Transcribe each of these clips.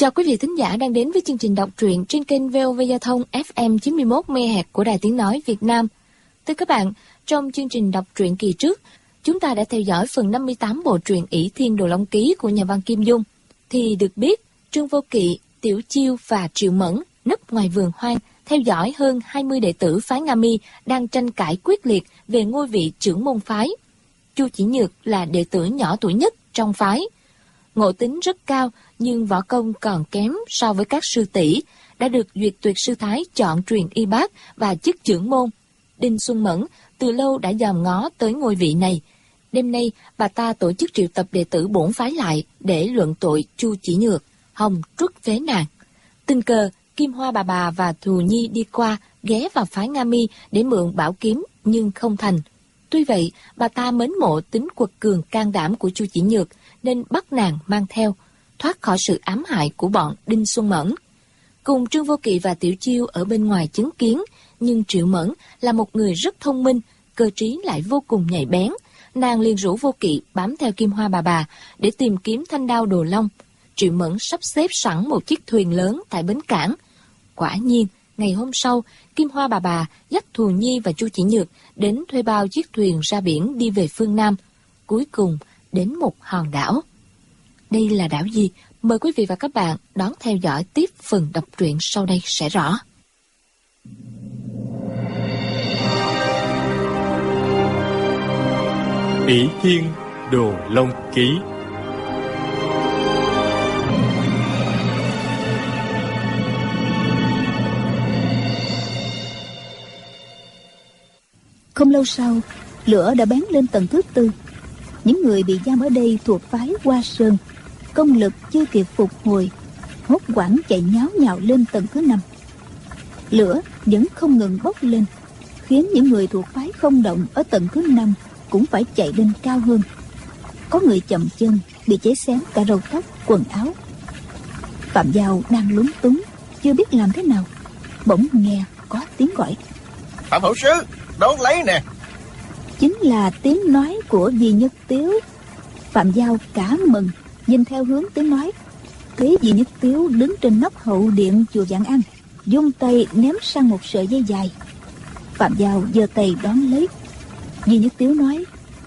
Chào quý vị thính giả đang đến với chương trình đọc truyện trên kênh VOV Giao thông FM 91 MHz của Đài Tiếng nói Việt Nam. Thưa các bạn, trong chương trình đọc truyện kỳ trước, chúng ta đã theo dõi phần 58 bộ truyện ỷ Thiên Đồ Long Ký của nhà văn Kim Dung. Thì được biết, Trương Vô Kỵ, Tiểu Chiêu và Triệu Mẫn núp ngoài vườn hoang theo dõi hơn 20 đệ tử phái Nga Mi đang tranh cãi quyết liệt về ngôi vị trưởng môn phái. Chu Chỉ Nhược là đệ tử nhỏ tuổi nhất trong phái. Ngộ tính rất cao nhưng võ công còn kém so với các sư tỷ, đã được Duyệt Tuyệt sư thái chọn truyền y bác và chức trưởng môn. Đinh Xuân Mẫn từ lâu đã dòm ngó tới ngôi vị này. Đêm nay bà ta tổ chức triệu tập đệ tử bổn phái lại để luận tội Chu Chỉ Nhược, hòng truất phế nàng. Tình cờ Kim Hoa bà và Thù Nhi đi qua ghé vào phái Nga Mi để mượn bảo kiếm nhưng không thành. Tuy vậy, bà ta mến mộ tính quật cường can đảm của Chu Chỉ Nhược nên bắt nàng mang theo, thoát khỏi sự ám hại của bọn Đinh Xuân Mẫn. Cùng Trương Vô Kỵ và Tiểu Chiêu ở bên ngoài chứng kiến, nhưng Triệu Mẫn là một người rất thông minh, cơ trí lại vô cùng nhạy bén. Nàng liền rủ Vô Kỵ bám theo Kim Hoa bà để tìm kiếm thanh đao Đồ Long. Triệu Mẫn sắp xếp sẵn một chiếc thuyền lớn tại bến cảng. Quả nhiên, ngày hôm sau, Kim Hoa bà dắt Thù Nhi và Chu Chỉ Nhược đến thuê bao chiếc thuyền ra biển đi về phương Nam. Cuối cùng, đến một hòn đảo. Đây là đảo gì? Mời quý vị và các bạn đón theo dõi tiếp phần đọc truyện sau đây sẽ rõ. ỷ Thiên Đồ Long Ký. Không lâu sau, lửa đã bén lên tầng thứ 4. Những người bị giam ở đây thuộc phái Hoa Sơn, công lực chưa kịp phục hồi, hốt hoảng chạy nháo nhào lên tầng thứ 5. Lửa vẫn không ngừng bốc lên, khiến những người thuộc phái Không Động ở tầng thứ 5 cũng phải chạy lên cao hơn. Có người chậm chân, bị cháy xém cả râu tóc, quần áo. Phạm Giao đang lúng túng, chưa biết làm thế nào, bỗng nghe có tiếng gọi: Phạm hữu sư, đón lấy nè. Chính là tiếng nói của Di Nhất Tiếu. Phạm Giao cả mừng, nhìn theo hướng tiếng nói, thấy Di Nhất Tiếu đứng trên nóc hậu điện chùa Vạn An, vung tay ném sang một sợi dây dài. Phạm Giao giơ tay đón lấy. Di Nhất Tiếu nói: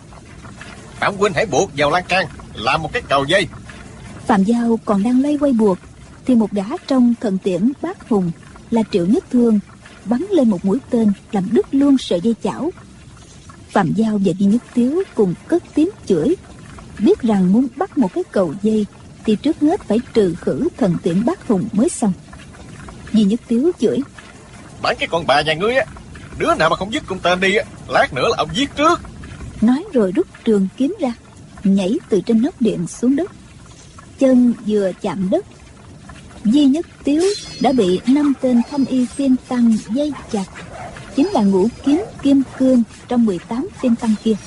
Phạm huynh hãy buộc vào lan can, làm một cái cầu dây. Phạm Giao còn đang lay quay buộc thì một gã trong thần tiễn Bát Hùng là Triệu Nhất Thương bắn lên một mũi tên làm đứt luôn sợi dây chảo. Phạm Giao và Di Nhất Tiếu cùng cất tiếng chửi, biết rằng muốn bắt một cái cầu dây thì trước hết phải trừ khử thần tiễn Bát Hùng mới xong. Di Nhất Tiếu chửi: Bản cái con bà nhà ngươi á, đứa nào mà không dứt con tên đi á, lát nữa là ông giết trước. Nói rồi rút trường kiếm ra, nhảy từ trên nóc điện xuống đất. Chân vừa chạm đất, Di Nhất Tiếu đã bị 5 tên thanh y phiên tăng dây chặt, chính là ngũ kiếm kim cương trong 18 phiên tăng kia.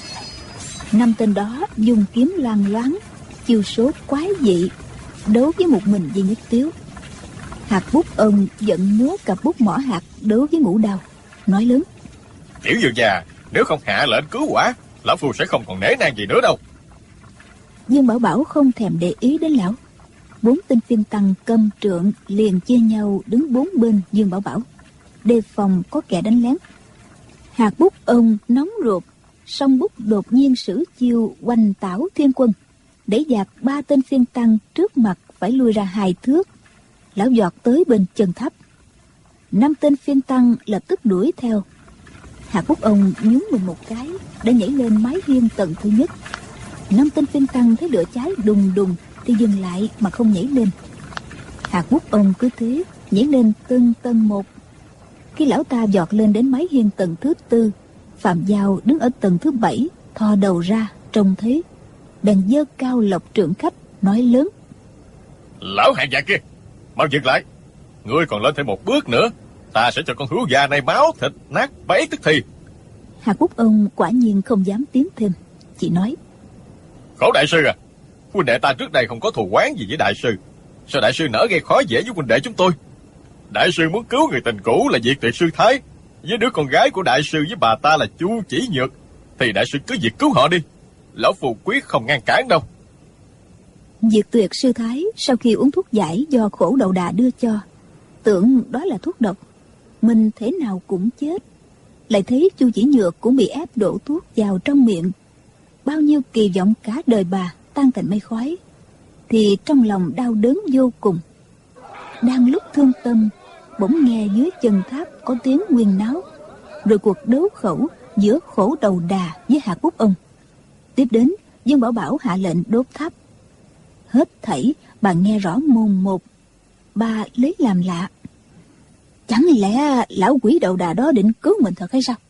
5 tên đó dùng kiếm loang loáng, chiêu số quái dị, đấu với một mình Di Nhất Tiếu. Hạt Bút ông giận múa cặp bút mỏ hạt đấu với Ngũ Đao, nói lớn: Tiểu Dương già, nếu không hạ lệnh cứu quả, lão phu sẽ không còn nể nang gì nữa đâu. Dương Bảo Bảo không thèm để ý đến lão. 4 tên phiên tăng cầm trượng liền chia nhau đứng 4 bên Dương Bảo Bảo, đề phòng có kẻ đánh lén. Hạt Bút ông nóng ruột, song bút đột nhiên sử chiêu Oanh Tảo Thiên Quân, đẩy dạt 3 tên phiên tăng trước mặt phải lui ra 2 thước. Lão giọt tới bên chân tháp. 5 tên phiên tăng lập tức đuổi theo. Hạt Bút ông nhún mình một cái đã nhảy lên mái hiên tầng thứ nhất. 5 tên phiên tăng thấy lửa cháy đùng đùng thì dừng lại mà không nhảy lên. Hạt Bút ông cứ thế nhảy lên từng tầng một. Khi lão ta giọt lên đến mái hiên tầng thứ 4, Phạm Giao đứng ở tầng thứ 7 thò đầu ra trông thấy, bèn giơ cao lộc trượng khách nói lớn: Lão hạng già kia, mau dừng lại. Ngươi còn lên thêm một bước nữa, ta sẽ cho con hươu già này máu thịt nát bấy tức thì. Hạt Bút ông quả nhiên không dám tiến thêm, chỉ nói: Khổ đại sư à, huynh đệ ta trước đây không có thù oán gì với đại sư, sao đại sư nỡ gây khó dễ với huynh đệ chúng tôi? Đại sư muốn cứu người tình cũ là Duyệt Tuyệt sư thái, với đứa con gái của đại sư với bà ta là Chu Chỉ Nhược, thì đại sư cứ việc cứu họ đi, lão phù quyết không ngăn cản đâu. Diệt Tuyệt sư thái sau khi uống thuốc giải do Khổ Đầu Đà đưa cho, tưởng đó là thuốc độc, mình thế nào cũng chết. Lại thấy Chu Chỉ Nhược cũng bị ép đổ thuốc vào trong miệng. Bao nhiêu kỳ vọng cả đời bà tan thành mây khói, thì trong lòng đau đớn vô cùng. Đang lúc thương tâm, bỗng nghe dưới chân tháp có tiếng huyên náo, rồi cuộc đấu khẩu giữa Khổ Đầu Đà với Hạc Bút Ông. Tiếp đến, Dương Bảo Bảo hạ lệnh đốt tháp. Hết thảy bà nghe rõ mồn một. Bà lấy làm lạ, chẳng lẽ lão quỷ Đầu Đà đó định cứu mình thật hay sao?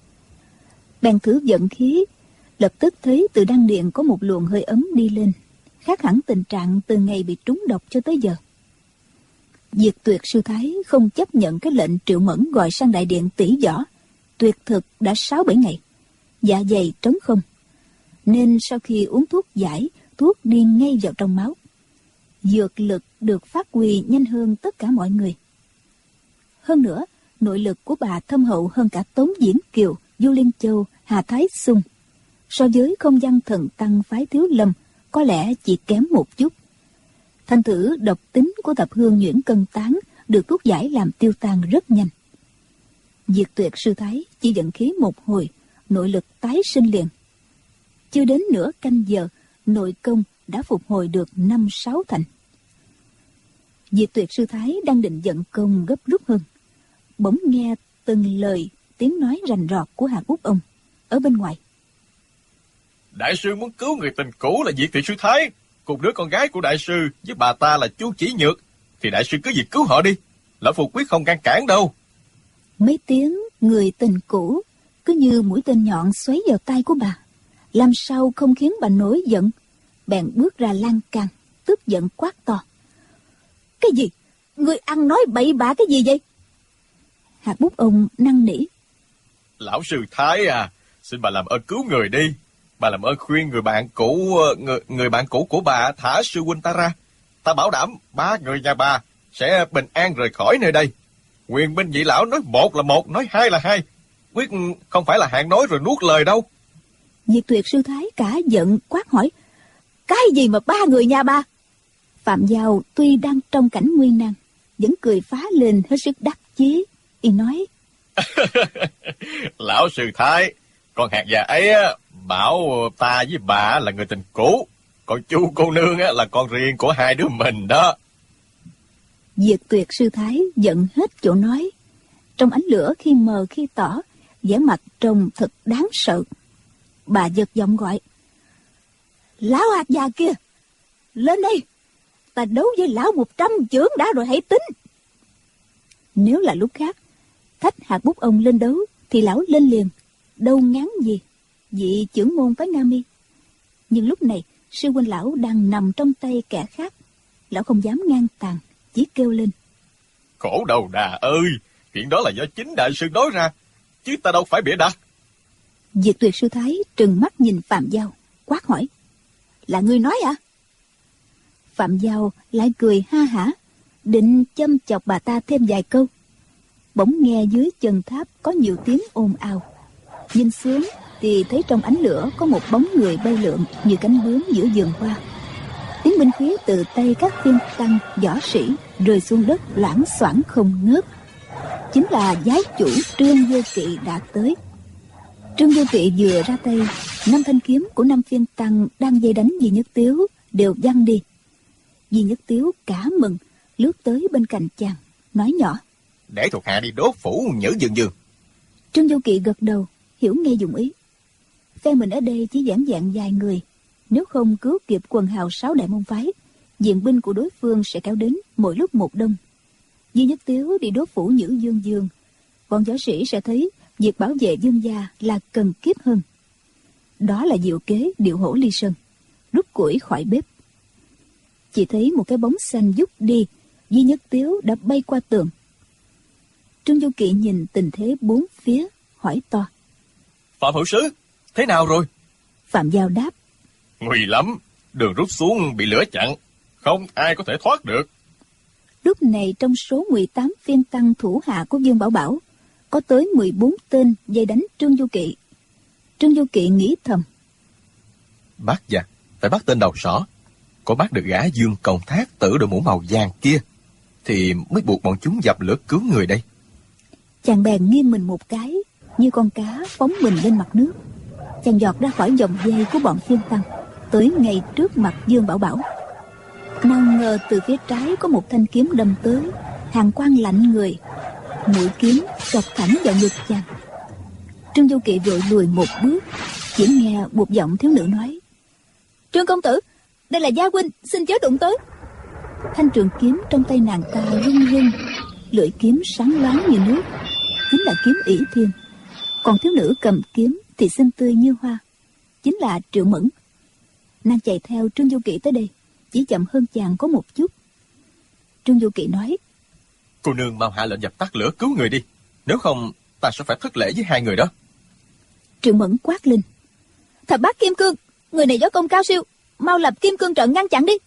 Bèn thử vận khí, lập tức thấy từ đan điện có một luồng hơi ấm đi lên, khác hẳn tình trạng từ ngày bị trúng độc cho tới giờ. Diệt Tuyệt sư thái không chấp nhận cái lệnh Triệu Mẫn gọi sang đại điện tỉ võ. Tuyệt thực đã 6-7 ngày, dạ dày trống không, nên sau khi uống thuốc giải, thuốc đi ngay vào trong máu. Dược lực được phát huy nhanh hơn tất cả mọi người. Hơn nữa, nội lực của bà thâm hậu hơn cả Tống Diễn Kiều, Du Liên Châu, Hà Thái Xung. So với không gian thần tăng phái Thiếu Lâm, có lẽ chỉ kém một chút. Thành thử độc tính của Thập Hương Nhuyễn Cân Tán được thuốc giải làm tiêu tan rất nhanh. Diệt Tuyệt sư thái chỉ vận khí một hồi, nội lực tái sinh liền. Chưa đến nửa canh giờ, nội công đã phục hồi được 5-6 thành. Diệt Tuyệt sư thái đang định vận công gấp rút hơn, bỗng nghe từng lời tiếng nói rành rọt của Hạc Bút Ông ở bên ngoài. Đại sư muốn cứu người tình cũ là Diệt Tuyệt sư thái, cùng đứa con gái của đại sư với bà ta là Chu Chỉ Nhược, thì đại sư cứ việc cứu họ đi, lão phu quyết không ngăn cản đâu. Mấy tiếng người tình cũ cứ như mũi tên nhọn xoáy vào tai của bà, làm sao không khiến bà nổi giận. Bèn bước ra lan can, tức giận quát to: Cái gì? Người ăn nói bậy bạ cái gì vậy? Hạc Bút Ông năn nỉ: Lão sư thái à, xin bà làm ơn cứu người đi. Bà làm ơn khuyên người bạn cũ của bà thả sư huynh ta ra. Ta bảo đảm 3 người nhà bà sẽ bình an rời khỏi nơi đây. Quyền binh vị lão nói một là một, nói hai là hai, quyết không phải là hạng nói rồi nuốt lời đâu. Diệt Tuyệt sư thái cả giận quát hỏi: Cái gì mà 3 người nhà bà? Phạm Giao tuy đang trong cảnh nguy nan, vẫn cười phá lên hết sức đắc chí. Y nói: Lão sư thái, con hạt già ấy bảo ta với bà là người tình cũ, còn Chu cô nương là con riêng của hai đứa mình đó. Diệt Tuyệt sư thái giận hết chỗ nói, trong ánh lửa khi mờ khi tỏ, vẻ mặt trông thật đáng sợ. Bà giật giọng gọi: Lão hạt già kia, lên đây, ta đấu với lão 100 chưởng đã rồi hãy tính. Nếu là lúc khác, thách Hạc Bút Ông lên đấu thì lão lên liền, đâu ngán gì vị chưởng môn phái Nga Mi. Nhưng lúc này sư huynh lão đang nằm trong tay kẻ khác, lão không dám ngang tàn, chỉ kêu lên: Khổ Đầu Đà ơi, chuyện đó là do chính đại sư nói ra, chứ ta đâu phải bịa đặt. Diệt Tuyệt sư thái trừng mắt nhìn Phạm Giao, quát hỏi: Là ngươi nói à? Phạm Giao lại cười ha hả, định châm chọc bà ta thêm vài câu. Bỗng nghe dưới chân tháp có nhiều tiếng ồn ào. Nhìn xuống thì thấy trong ánh lửa có một bóng người bay lượn như cánh bướm giữa vườn hoa. Tiếng binh khí từ tay các phiên tăng võ sĩ rơi xuống đất loảng xoảng không ngớt. Chính là giái chủ Trương Vô Kỵ đã tới. Trương Vô Kỵ vừa ra tay, 5 thanh kiếm của 5 phiên tăng đang dây đánh Di Nhất Tiếu đều văng đi. Di Nhất Tiếu cả mừng, lướt tới bên cạnh chàng, nói nhỏ: Để thuộc hạ đi đốt phủ Nhữ Dương Dương. Trương Vô Kỵ gật đầu, hiểu ngay dụng ý. Phe mình ở đây chỉ vẻn vẹn vài người, nếu không cứu kịp quần hào 6 đại môn phái, diện binh của đối phương sẽ kéo đến mỗi lúc một đông. Di Nhất Tiếu đi đốt phủ Nhữ Dương Dương, bọn võ sĩ sẽ thấy việc bảo vệ Dương gia là cần kiếp hơn. Đó là diệu kế điệu hổ ly sơn, rút củi khỏi bếp. Chỉ thấy một cái bóng xanh vút đi, Di Nhất Tiếu đã bay qua tường. Trương Vô Kỵ nhìn tình thế bốn phía, hỏi to: Phạm hữu sứ, thế nào rồi? Phạm Giao đáp: Nguy lắm, đường rút xuống bị lửa chặn, không ai có thể thoát được. Lúc này trong số 18 phiên tăng thủ hạ của Dương Bảo Bảo, có tới 14 tên dây đánh Trương Vô Kỵ. Trương Vô Kỵ nghĩ thầm: Bắt giặc phải bắt tên đầu sỏ, có bắt được gã Dương Công Thác tử đội mũ màu vàng kia, thì mới buộc bọn chúng dập lửa cứu người đây. Chàng bèn nghiêng mình một cái, như con cá phóng mình lên mặt nước. Chàng giọt ra khỏi vòng dây của bọn phiên tăng, tới ngay trước mặt Dương Bảo Bảo. Nào ngờ từ phía trái có một thanh kiếm đâm tới, hàn quang lạnh người, mũi kiếm chọc thẳng vào ngực chàng. Trương Du Kỵ vội lùi một bước, chỉ nghe một giọng thiếu nữ nói: "Trương công tử, đây là gia huynh, xin chớ đụng tới." Thanh trường kiếm trong tay nàng ta rung rung, lưỡi kiếm sáng loáng như nước, chính là kiếm ỷ thiên. Còn thiếu nữ cầm kiếm thì xinh tươi như hoa, chính là Triệu Mẫn. Nàng chạy theo Trương Du Kỵ tới đây, chỉ chậm hơn chàng có một chút. Trương Du Kỵ nói: "Cô nương mau hạ lệnh dập tắt lửa cứu người đi, nếu không ta sẽ phải thất lễ với hai người đó." Triệu Mẫn quát lên: "Thập bát kim cương, người này võ công cao siêu, mau lập kim cương trận ngăn chặn đi."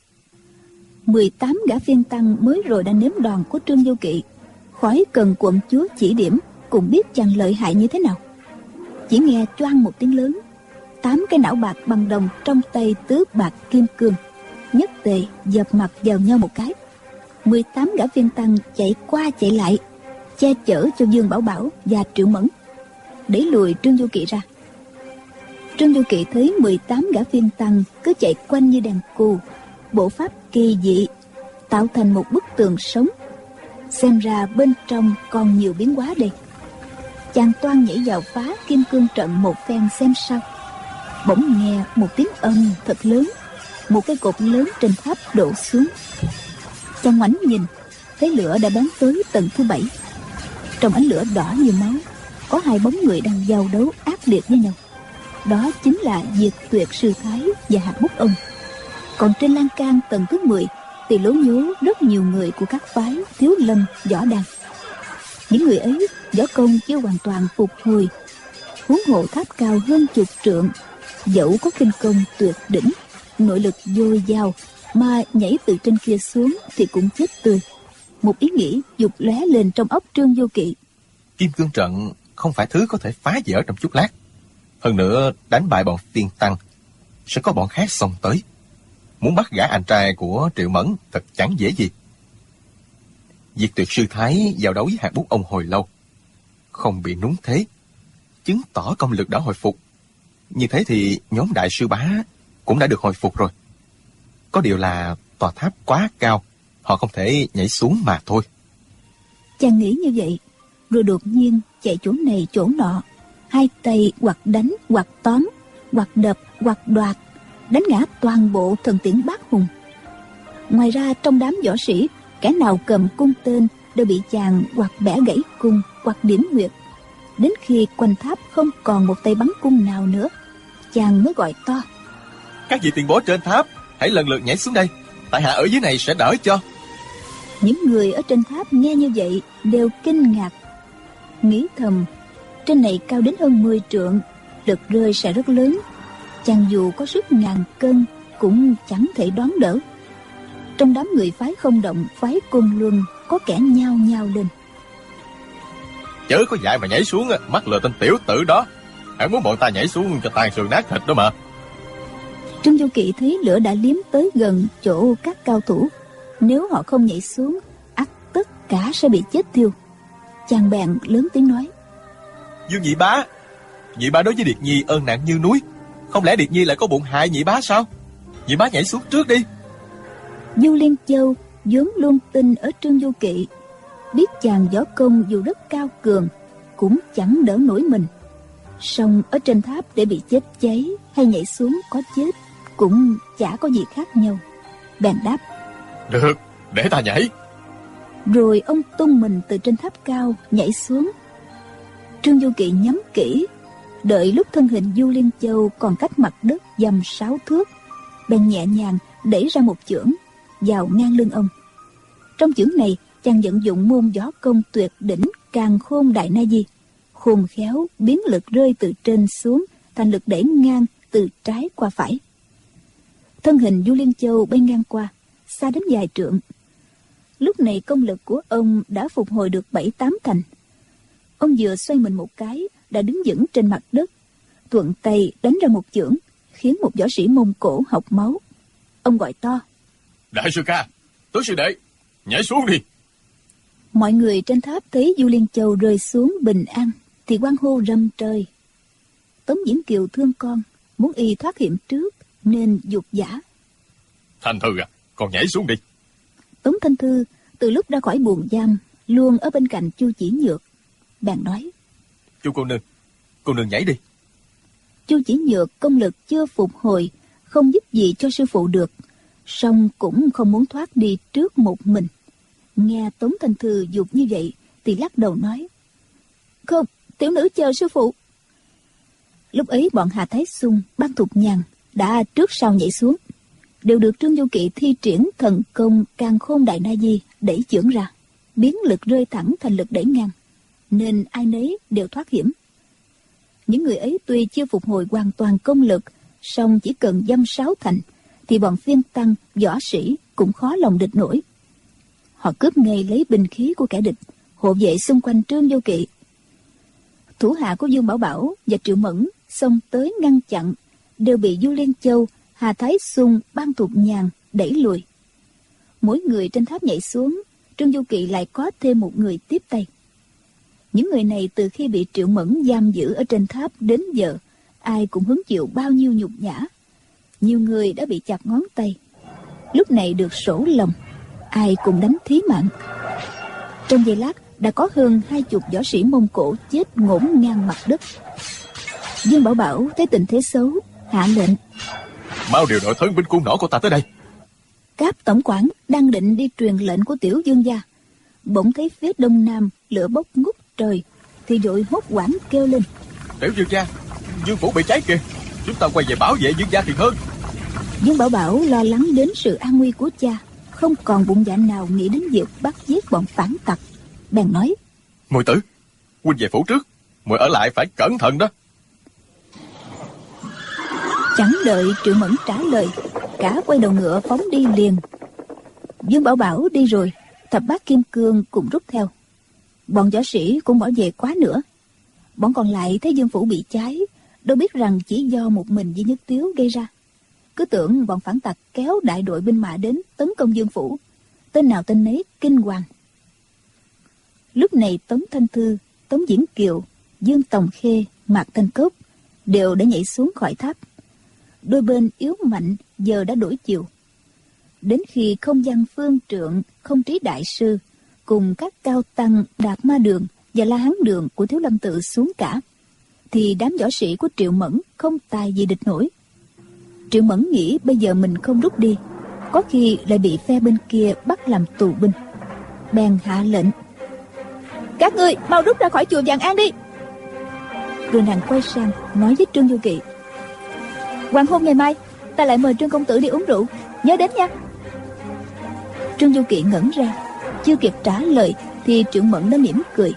18 gã phiên tăng mới rồi đã nếm đòn của Trương Du Kỵ, khỏi cần quận chúa chỉ điểm cũng biết chàng lợi hại như thế nào. Chỉ nghe choang một tiếng lớn, 8 cái não bạc bằng đồng trong tay tứ bạc kim cương nhất tề dập mặt vào nhau một cái. 18 gã phiên tăng chạy qua chạy lại, che chở cho Dương Bảo Bảo và Triệu Mẫn, đẩy lùi Trương Du Kỵ ra. Trương Du Kỵ thấy 18 gã phiên tăng cứ chạy quanh như đàn cù, bộ pháp kỳ dị, tạo thành một bức tường sống. Xem ra bên trong còn nhiều biến hóa đây. Chàng toan nhảy vào phá kim cương trận một phen xem sao. Bỗng nghe một tiếng âm thật lớn, một cái cột lớn trên tháp đổ xuống. Chàng ngoảnh nhìn, thấy lửa đã bén tới tầng thứ 7. Trong ánh lửa đỏ như máu, có hai bóng người đang giao đấu ác liệt với nhau. Đó chính là Diệt Tuyệt Sư Thái và Hạc Bút Ông. Còn trên lan can tầng thứ 10 thì lố nhố rất nhiều người của các phái Thiếu Lâm, Võ Đăng. Những người ấy võ công chưa hoàn toàn phục hồi, huống hộ tháp cao hơn chục trượng, dẫu có kinh công tuyệt đỉnh, nội lực dồi dào, mà nhảy từ trên kia xuống thì cũng chết tươi. Một ý nghĩ dục lóe lên trong óc Trương Du Kỵ. Kim cương trận không phải thứ có thể phá vỡ trong chốc lát. Hơn nữa, đánh bại bọn phiên tăng sẽ có bọn khác xông tới. Muốn bắt gã anh trai của Triệu Mẫn thật chẳng dễ gì. Diệt Tuyệt Sư Thái giao đấu với Hạc Bút Ông hồi lâu, không bị núng thế, chứng tỏ công lực đã hồi phục. Như thế thì nhóm đại sư bá cũng đã được hồi phục rồi. Có điều là tòa tháp quá cao, họ không thể nhảy xuống mà thôi. Chàng nghĩ như vậy, rồi đột nhiên chạy chỗ này chỗ nọ, hai tay hoặc đánh hoặc tóm, hoặc đập hoặc đoạt, đánh ngã toàn bộ thần tiễn bát hùng. Ngoài ra trong đám võ sĩ, kẻ nào cầm cung tên đều bị chàng hoặc bẻ gãy cung hoặc điểm huyệt. Đến khi quanh tháp không còn một tay bắn cung nào nữa, chàng mới gọi to: "Các vị tiền bối trên tháp, hãy lần lượt nhảy xuống đây, tại hạ ở dưới này sẽ đỡ cho." Những người ở trên tháp nghe như vậy đều kinh ngạc, nghĩ thầm trên này cao đến hơn 10 trượng, lực rơi sẽ rất lớn. Chàng dù có sức ngàn cân cũng chẳng thể đón đỡ. Trong đám người phái Không Động, phái Côn Luân có kẻ nhao nhao lên: "Chớ có dại mà nhảy xuống, mắc lừa tên tiểu tử đó. Hắn muốn bọn ta nhảy xuống cho tan xương nát thịt đó mà." Trương Du Kỵ thấy lửa đã liếm tới gần chỗ các cao thủ, nếu họ không nhảy xuống, ắt tất cả sẽ bị chết thiêu. Chàng bèn lớn tiếng nói: "Dương nhị bá, nhị bá đối với Điệt Nhi ơn nặng như núi, không lẽ Điệt Nhi lại có bụng hại nhị bá sao? Nhị bá nhảy xuống trước đi." Du Liên Châu vốn luôn tin ở Trương Du Kỵ, biết chàng võ công dù rất cao cường cũng chẳng đỡ nổi mình. Song ở trên tháp để bị chết cháy hay nhảy xuống có chết cũng chả có gì khác nhau. Bèn đáp: "Được, để ta nhảy." Rồi ông tung mình từ trên tháp cao nhảy xuống. Trương Du Kỵ nhắm kỹ, đợi lúc thân hình Du Liên Châu còn cách mặt đất dăm 6 thước, bèn nhẹ nhàng đẩy ra một chưởng vào ngang lưng ông. Trong chưởng này, chàng vận dụng môn võ công tuyệt đỉnh Càn Khôn Đại Na Di, khôn khéo biến lực rơi từ trên xuống thành lực đẩy ngang từ trái qua phải. Thân hình Du Liên Châu bay ngang qua, xa đến vài trượng. Lúc này công lực của ông đã phục hồi được 7-8 thành. Ông vừa xoay mình một cái đã đứng vững trên mặt đất, thuận tay đánh ra một chưởng khiến một võ sĩ Mông Cổ hộc máu. Ông gọi to: Đại sư ca, Tứ sư đệ, nhảy xuống đi. Mọi người trên tháp thấy Du Liên Châu rơi xuống bình an thì hoan hô râm trời. Tống Diễn Kiều thương con, muốn y thoát hiểm trước nên dục giả. Thanh Thư à, con nhảy xuống đi. Tống Thanh Thư từ lúc ra khỏi buồng giam luôn ở bên cạnh Chu Chỉ Nhược. Bèn nói: Chu cô nương nhảy đi. Chu Chỉ Nhược công lực chưa phục hồi, không giúp gì cho sư phụ được, song cũng không muốn thoát đi trước một mình. Nghe Tống Thanh Thư dục như vậy thì lắc đầu nói: Không, tiểu nữ chờ sư phụ. Lúc ấy bọn Hà Thái Xung, Ban Thục Nhàn đã trước sau nhảy xuống, đều được Trương Du Kỵ thi triển thần công Càn Khôn Đại Na Di đẩy chưởng ra, biến lực rơi thẳng thành lực đẩy ngang, nên ai nấy đều thoát hiểm. Những người ấy tuy chưa phục hồi hoàn toàn công lực, song chỉ cần dăm sáu thành thì bọn phiên tăng võ sĩ cũng khó lòng địch nổi. Họ cướp ngay lấy binh khí của kẻ địch, hộ vệ xung quanh Trương Du Kỵ. Thủ hạ của Dương Bảo Bảo và Triệu Mẫn xông tới ngăn chặn, đều bị Du Liên Châu, Hà Thái Xung, Ban Thục Nhàn đẩy lùi. Mỗi người trên tháp nhảy xuống, Trương Du Kỵ lại có thêm một người tiếp tay. Những người này từ khi bị Triệu Mẫn giam giữ ở trên tháp đến giờ, ai cũng hứng chịu bao nhiêu nhục nhã. Nhiều người đã bị chặt ngón tay, lúc này được sổ lòng, ai cũng đánh thí mạng. Trong giây lát đã có hơn 20 võ sĩ Mông Cổ chết ngổn ngang mặt đất. Dương Bảo Bảo thấy tình thế xấu, hạ lệnh: Mau điều đội thân binh cung nỏ của ta tới đây. Cáp tổng quản đang định đi truyền lệnh của Tiểu Dương gia, bỗng thấy phía đông nam lửa bốc ngút trời, thì vội hốt hoảng kêu lên: Tiểu Dương gia, Dương phủ bị cháy kìa, chúng ta quay về bảo vệ Dương gia thì hơn. Dương Bảo Bảo lo lắng đến sự an nguy của cha, không còn bụng dạ nào nghĩ đến việc bắt giết bọn phản tặc, bèn nói: Muội tử, huynh về phủ trước, muội ở lại phải cẩn thận đó. Chẳng đợi Triệu Mẫn trả lời, cả quay đầu ngựa phóng đi liền. Dương Bảo Bảo đi rồi, Thập Bát Kim Cương cũng rút theo. Bọn võ sĩ cũng bỏ về quá nữa. Bọn còn lại thấy Dương phủ bị cháy, đâu biết rằng chỉ do một mình Di Nhất Tiếu gây ra, cứ tưởng bọn phản tặc kéo đại đội binh mã đến tấn công Dương phủ. Tên nào tên nấy kinh hoàng. Lúc này Tống Thanh Thư, Tống Diễn Kiều, Dương Tòng Khê, Mạc Thanh Cốc đều đã nhảy xuống khỏi tháp. Đôi bên yếu mạnh giờ đã đổi chiều. Đến khi Không Gian Phương Trượng, Không Trí Đại Sư cùng các cao tăng Đạt Ma Đường và La Hán Đường của Thiếu Lâm Tự xuống cả, thì đám võ sĩ của Triệu Mẫn không tài gì địch nổi. Triệu Mẫn nghĩ bây giờ mình không rút đi, có khi lại bị phe bên kia bắt làm tù binh, bèn hạ lệnh: Các ngươi mau rút ra khỏi chùa Vạn An đi. Rồi nàng quay sang nói với Trương Du Kỵ: Hoàng hôn ngày mai ta lại mời Trương công tử đi uống rượu, nhớ đến nha. Trương Du Kỵ ngẩn ra, chưa kịp trả lời thì Triệu Mẫn đã mỉm cười.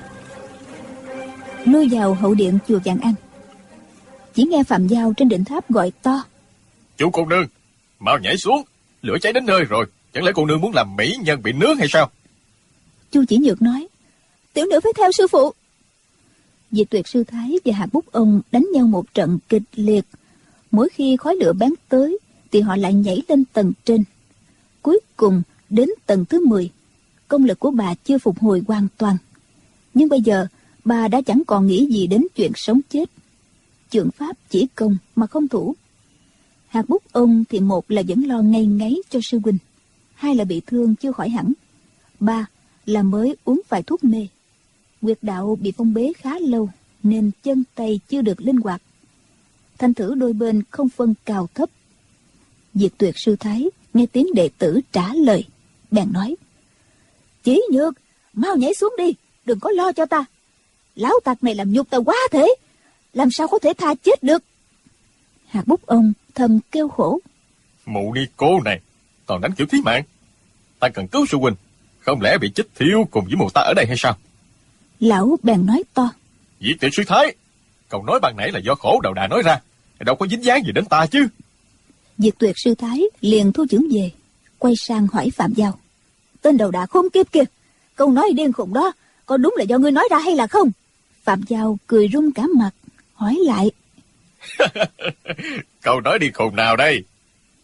Lui vào hậu điện chùa Vạn An, chỉ nghe Phạm Giao trên đỉnh tháp gọi to: Chủ cô nương, mau nhảy xuống, lửa cháy đến nơi rồi, chẳng lẽ cô nương muốn làm mỹ nhân bị nướng hay sao? Chu Chỉ Nhược nói: Tiểu nữ phải theo sư phụ. Diệt Tuyệt sư thái và Hạ Bút ông đánh nhau một trận kịch liệt. Mỗi khi khói lửa bén tới thì họ lại nhảy lên tầng trên. Cuối cùng đến tầng thứ 10, công lực của bà chưa phục hồi hoàn toàn, nhưng bây giờ bà đã chẳng còn nghĩ gì đến chuyện sống chết. Chưởng pháp chỉ công mà không thủ. Hạt Bút ông thì một là vẫn lo ngây ngáy cho sư huynh, hai là bị thương chưa khỏi hẳn, ba là mới uống phải thuốc mê. Huyệt đạo bị phong bế khá lâu nên chân tay chưa được linh hoạt. Thành thử đôi bên không phân cao thấp. Diệt Tuyệt sư thái nghe tiếng đệ tử trả lời, bèn nói: Chỉ Nhược, mau nhảy xuống đi, đừng có lo cho ta. Lão tặc này làm nhục ta quá thể, làm sao có thể tha chết được. Hạt Bút ông thầm kêu khổ: Mụ ni cô này còn đánh kiểu thí mạng. Ta cần cứu sư huynh, không lẽ bị chết thiêu cùng với mụ ta ở đây hay sao? Lão bèn nói to: Diệt Tuyệt sư thái, cậu nói ban nãy là do khổ đầu đà nói ra, đâu có dính dáng gì đến ta chứ. Diệt Tuyệt sư thái liền thu chưởng về, quay sang hỏi Phạm Giao: Tên đầu đà khốn kiếp kia, câu nói điên khùng đó có đúng là do ngươi nói ra hay là không? Phạm Giao cười run cả mặt, hỏi lại: Câu nói điên khùng nào đây?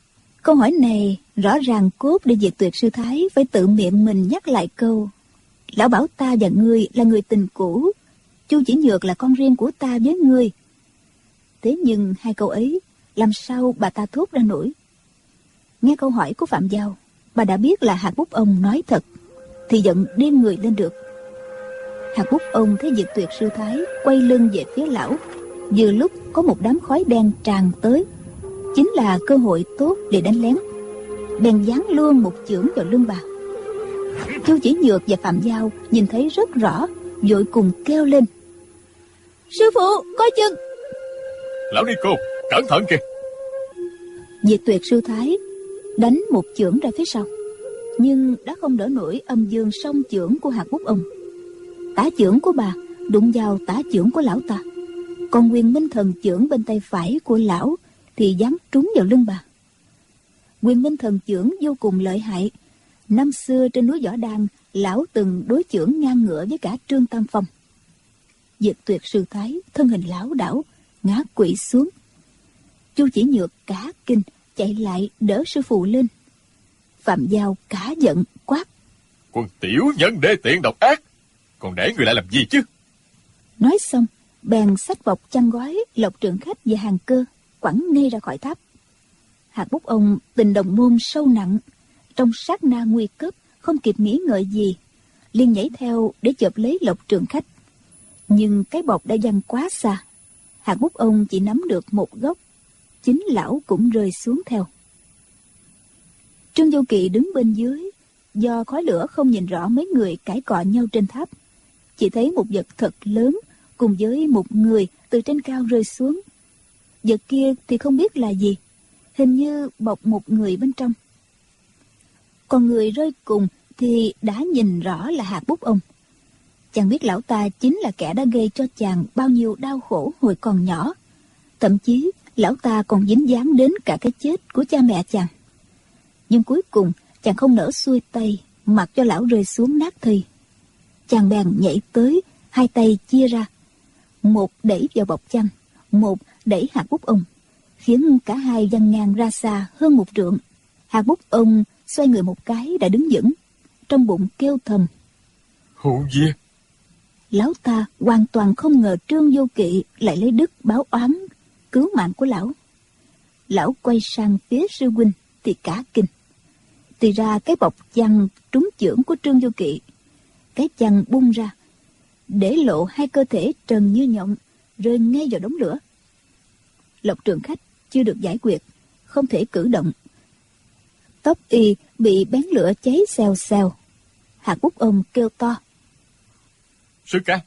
Câu hỏi này rõ ràng cốt để Diệt Tuyệt sư thái phải tự miệng mình nhắc lại câu: lão bảo ta và ngươi là người tình cũ, Chu Chỉ Nhược là con riêng của ta với ngươi. Thế nhưng hai câu ấy làm sao bà ta thốt ra nổi? Nghe câu hỏi của Phạm Giao, bà đã biết là Hạc Bút Ông nói thật, thì giận điên người lên được. Hạc Bút Ông thấy Diệt Tuyệt sư thái quay lưng về phía lão, vừa lúc có một đám khói đen tràn tới, chính là cơ hội tốt để đánh lén. Bèn giáng luôn một chưởng vào lưng bà. Chu Chỉ Nhược và Phạm Giao nhìn thấy rất rõ, vội cùng kêu lên: sư phụ, coi chừng! Lão Ni Cô, cẩn thận kìa! Diệt Tuyệt sư thái đánh một chưởng ra phía sau, nhưng đã không đỡ nổi âm dương song chưởng của Hạc Bút Ông. Tả chưởng của bà đụng vào tả chưởng của lão ta, còn Quyền Minh Thần chưởng bên tay phải của lão thì giáng trúng vào lưng bà. Quyền Minh Thần chưởng vô cùng lợi hại. Năm xưa trên núi Võ Đan, lão từng đối chưởng ngang ngửa với cả Trương Tam Phong. Diệt Tuyệt sư thái thân hình lảo đảo ngã quỵ xuống. Chu Chỉ Nhược cả kinh chạy lại đỡ sư phụ lên. Phạm Giao cả giận quát: Quân tiểu nhân đê tiện độc ác, còn để người lại làm gì chứ? Nói xong bèn xách bọc chăn gói Lộc Trượng Khách và Hàng Cơ quẳng ngay ra khỏi tháp. Hạc Bút Ông tình đồng môn sâu nặng, trong sát na nguy cấp không kịp nghĩ ngợi gì, liền nhảy theo để chộp lấy Lộc Trượng Khách. Nhưng cái bọc đã văng quá xa, Hạc Bút Ông chỉ nắm được một góc, chính lão cũng rơi xuống theo. Trương Vô Kỵ đứng bên dưới, do khói lửa không nhìn rõ mấy người cãi cọ nhau trên tháp, chỉ thấy một vật thật lớn cùng với một người từ trên cao rơi xuống. Vật kia thì không biết là gì, hình như bọc một người bên trong. Còn người rơi cùng thì đã nhìn rõ là Hạc Bút Ông. Chàng biết lão ta chính là kẻ đã gây cho chàng bao nhiêu đau khổ hồi còn nhỏ. Thậm chí lão ta còn dính dáng đến cả cái chết của cha mẹ chàng. Nhưng cuối cùng chàng không nỡ xuôi tay, mặc cho lão rơi xuống nát thây. Chàng bèn nhảy tới, hai tay chia ra, một đẩy vào bọc chăn, một đẩy Hạc Bút Ông, khiến cả hai văng ngang ra xa hơn một trượng. Hạc Bút Ông xoay người một cái đã đứng vững, trong bụng kêu thầm: Hụ Diê! Lão ta hoàn toàn không ngờ Trương Vô Kỵ lại lấy đức báo oán cứu mạng của lão. Lão quay sang phía sư huynh thì cả kinh. Thì ra cái bọc chăn trúng chưởng của Trương Vô Kỵ, cái chăn bung ra, để lộ hai cơ thể trần như nhộng rơi ngay vào đống lửa. Lộc Trượng Khách chưa được giải quyết, không thể cử động. Tóc y bị bén lửa cháy xèo xèo. Hạc Bút Ông kêu to: Sư ca!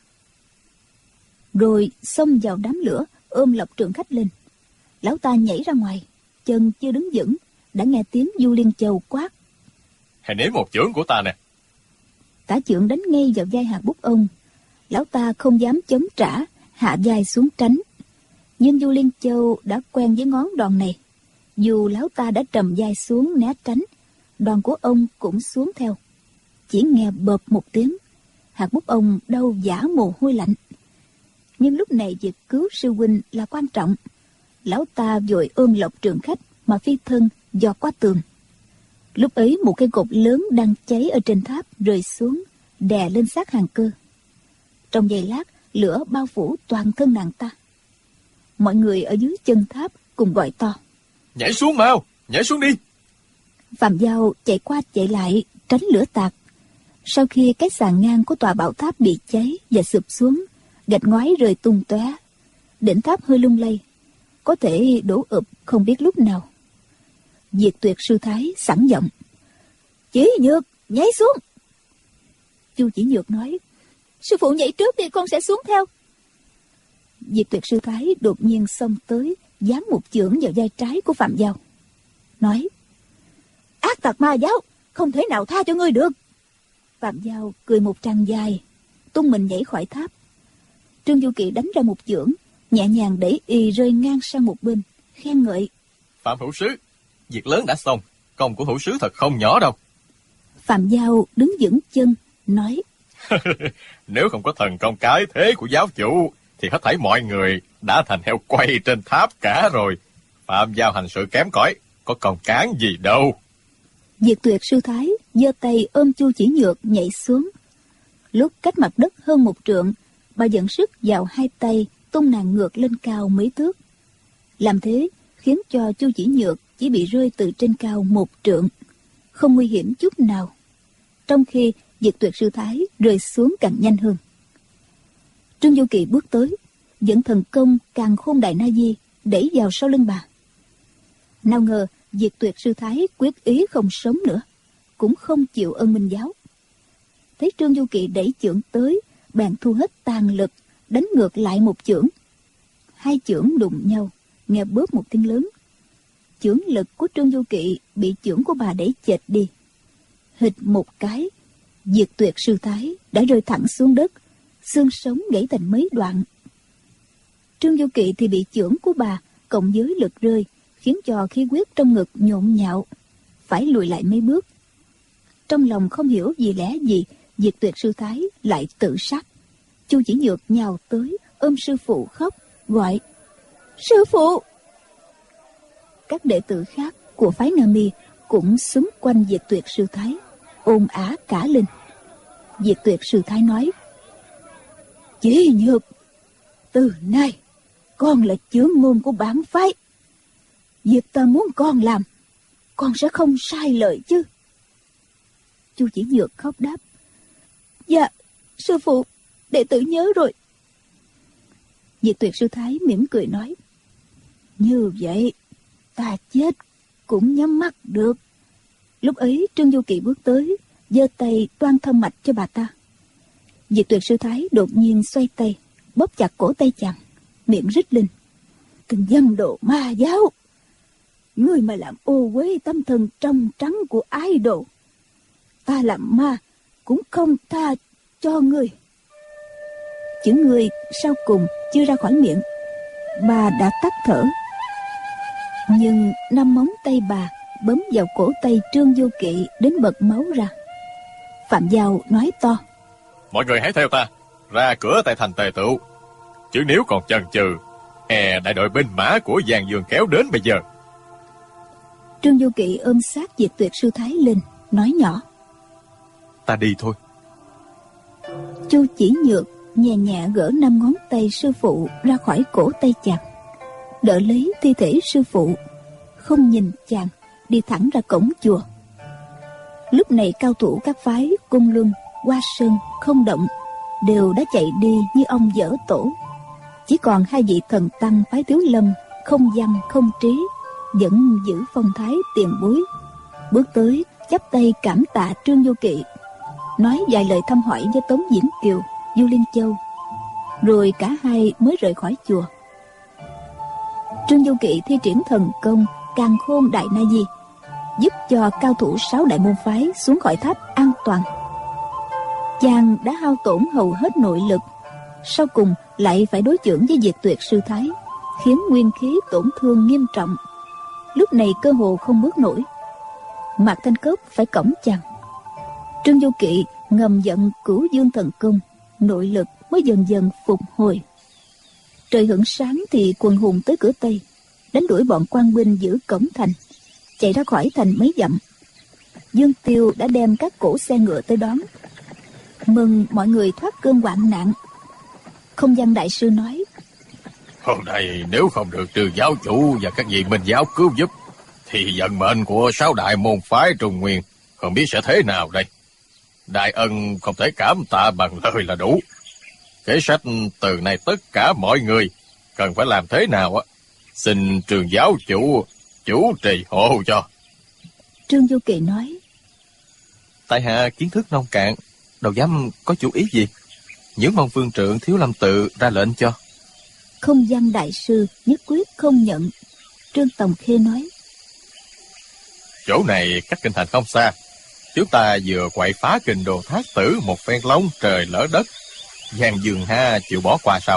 Rồi xông vào đám lửa ôm Lộc Trượng Khách lên. Lão ta nhảy ra ngoài, chân chưa đứng vững đã nghe tiếng Du Liên Châu quát: Hãy nếm một chưởng của ta nè! Tả chưởng đánh ngay vào vai Hạc Bút Ông. Lão ta không dám chống trả, hạ vai xuống tránh. Nhưng Du Liên Châu đã quen với ngón đòn này. Dù lão ta đã trầm vai xuống né tránh, đòn của ông cũng xuống theo. Chỉ nghe bợp một tiếng, Hạc Bút Ông đau vã mồ hôi lạnh. Nhưng lúc này việc cứu sư huynh là quan trọng. Lão ta vội ôm Lộc Trượng Khách mà phi thân dò qua tường. Lúc ấy một cây cột lớn đang cháy ở trên tháp rơi xuống, đè lên xác Hàng Cơ. Trong giây lát, lửa bao phủ toàn thân nàng ta. Mọi người ở dưới chân tháp cùng gọi to: Nhảy xuống mau! Nhảy xuống đi! Phạm Giao chạy qua chạy lại tránh lửa tạt. Sau khi cái sàn ngang của tòa bảo tháp bị cháy và sụp xuống, gạch ngói rơi tung tóe, đỉnh tháp hơi lung lay, có thể đổ ụp không biết lúc nào. Diệt Tuyệt sư thái sẵn giọng: Chỉ Nhược, nhảy xuống! Chu Chỉ Nhược nói: Sư phụ nhảy trước thì con sẽ xuống theo. Diệt Tuyệt sư thái đột nhiên xông tới, giáng một chưởng vào vai trái của Phạm Giao, nói: Ác tặc ma giáo, không thể nào tha cho ngươi được. Phạm Giao cười một tràng dài, tung mình nhảy khỏi tháp. Trương Du Kỵ đánh ra một chưởng, nhẹ nhàng đẩy y rơi ngang sang một bên, khen ngợi: Phạm hữu sứ, việc lớn đã xong, công của hữu sứ thật không nhỏ đâu. Phạm Giao đứng vững chân, nói: Nếu không có thần công cái thế của giáo chủ, thì hết thảy mọi người đã thành heo quay trên tháp cả rồi. Phạm Giao hành sự kém cỏi, có còn cán gì đâu. Diệt Tuyệt sư thái giơ tay ôm Chu Chỉ Nhược nhảy xuống. Lúc cách mặt đất hơn 1 trượng, bà dẫn sức vào 2 tay tung nàng ngược lên cao mấy thước. Làm thế khiến cho Chu Chỉ Nhược chỉ bị rơi từ trên cao 1 trượng, không nguy hiểm chút nào, trong khi Diệt Tuyệt sư thái rơi xuống càng nhanh hơn. Trương Du Kỳ bước tới, dẫn thần công Càn Khôn Đại Na Di đẩy vào sau lưng bà. Nào ngờ Diệt Tuyệt sư thái quyết ý không sống nữa, cũng không chịu ơn Minh giáo. Thấy Trương Du Kỳ đẩy chưởng tới, bèn thu hết tàn lực, đánh ngược lại 1 chưởng. 2 chưởng đụng nhau, nghe bóp một tiếng lớn. Chưởng lực của Trương Du Kỵ bị chưởng của bà đẩy chệch đi. Hịch một cái, Diệt Tuyệt sư thái đã rơi thẳng xuống đất, xương sống gãy thành mấy đoạn. Trương Du Kỵ thì bị chưởng của bà cộng với lực rơi, khiến cho khí huyết trong ngực nhộn nhạo, phải lùi lại mấy bước. Trong lòng không hiểu vì lẽ gì Diệt Tuyệt sư thái lại tự sát. Chu Chỉ Nhược nhào tới ôm sư phụ khóc, gọi: "Sư phụ!" Các đệ tử khác của phái Nam Mi cũng xúm quanh Diệt Tuyệt sư thái, ôm ả cả lên. Diệt Tuyệt sư thái nói: "Chỉ Nhược, từ nay con là chướng môn của bản phái. Việc ta muốn con làm, con sẽ không sai lời chứ?" Chu Chỉ Nhược khóc đáp: "Dạ, sư phụ, đệ tử nhớ rồi." Diệt Tuyệt sư thái mỉm cười nói: "Như vậy ta chết cũng nhắm mắt được." Lúc ấy Trương Du Kỵ bước tới, giơ tay toan thông mạch cho bà ta. Diệt Tuyệt sư thái đột nhiên xoay tay, bóp chặt cổ tay chàng, miệng rít lên: "Tên dâm đồ ma giáo! Ngươi mà làm ô uế tâm thần trong trắng của ái đồ, ta làm ma cũng không tha cho ngươi." Chữ "ngươi" sau cùng chưa ra khỏi miệng, bà đã tắt thở. Nhưng 5 móng tay bà bấm vào cổ tay Trương Du Kỵ đến bật máu ra. Phạm Giao nói to: "Mọi người hãy theo ta ra cửa tại thành Tề Tựu, chứ nếu còn chần chừ, đại đội binh mã của Giang Dương kéo đến bây giờ." Trương Du Kỵ ôm sát Diệt Tuyệt sư thái lên, nói nhỏ: "Ta đi thôi." Chu Chỉ Nhược nhẹ nhẹ gỡ 5 ngón tay sư phụ ra khỏi cổ tay chàng, đỡ lấy thi thể sư phụ, không nhìn chàng, đi thẳng ra cổng chùa. Lúc này cao thủ các phái Cung Luân, Hoa Sơn, Không Động đều đã chạy đi như ong dở tổ. Chỉ còn 2 vị thần tăng phái Thiếu Lâm, Không Văn, Không Trí vẫn giữ phong thái tiền bối, bước tới chắp tay cảm tạ Trương Du Kỵ, nói vài lời thăm hỏi với Tống Diễn Kiều, Du Liên Châu, rồi cả hai mới rời khỏi chùa. Trương Du Kỵ thi triển thần công Càn Khôn Đại Na Di, giúp cho cao thủ 6 đại môn phái xuống khỏi tháp an toàn. Chàng đã hao tổn hầu hết nội lực, sau cùng lại phải đối chưởng với Diệt Tuyệt sư thái, khiến nguyên khí tổn thương nghiêm trọng. Lúc này cơ hồ không bước nổi. Mạc Thanh Cốc phải cõng chàng. Trương Du Kỵ ngầm giận Cửu Dương thần công, nội lực mới dần dần phục hồi. Trời hửng sáng thì quần hùng tới cửa Tây, đánh đuổi bọn quan binh giữ cổng thành, chạy ra khỏi thành mấy dặm. Dương Tiêu đã đem các cỗ xe ngựa tới đón, mừng mọi người thoát cơn hoạn nạn. Không Văn đại sư nói: "Hôm nay nếu không được Trừ giáo chủ và các vị Minh giáo cứu giúp, thì vận mệnh của 6 đại môn phái Trung Nguyên không biết sẽ thế nào đây. Đại ân không thể cảm tạ bằng lời là đủ. Kế sách từ nay tất cả mọi người cần phải làm thế nào á, xin Trường giáo chủ trì hộ cho." Trương Du Kỳ nói: "Tại hạ kiến thức nông cạn, đâu dám có chủ ý gì. Những mong phương trượng Thiếu Lâm tự ra lệnh cho." Không Văn đại sư nhất quyết không nhận. Trương Tòng Khê nói: "Chỗ này cách kinh thành không xa, chúng ta vừa quậy phá kinh Đồ Thác Tử một phen long trời lỡ đất, Giang Dương ha chịu bỏ qua sao?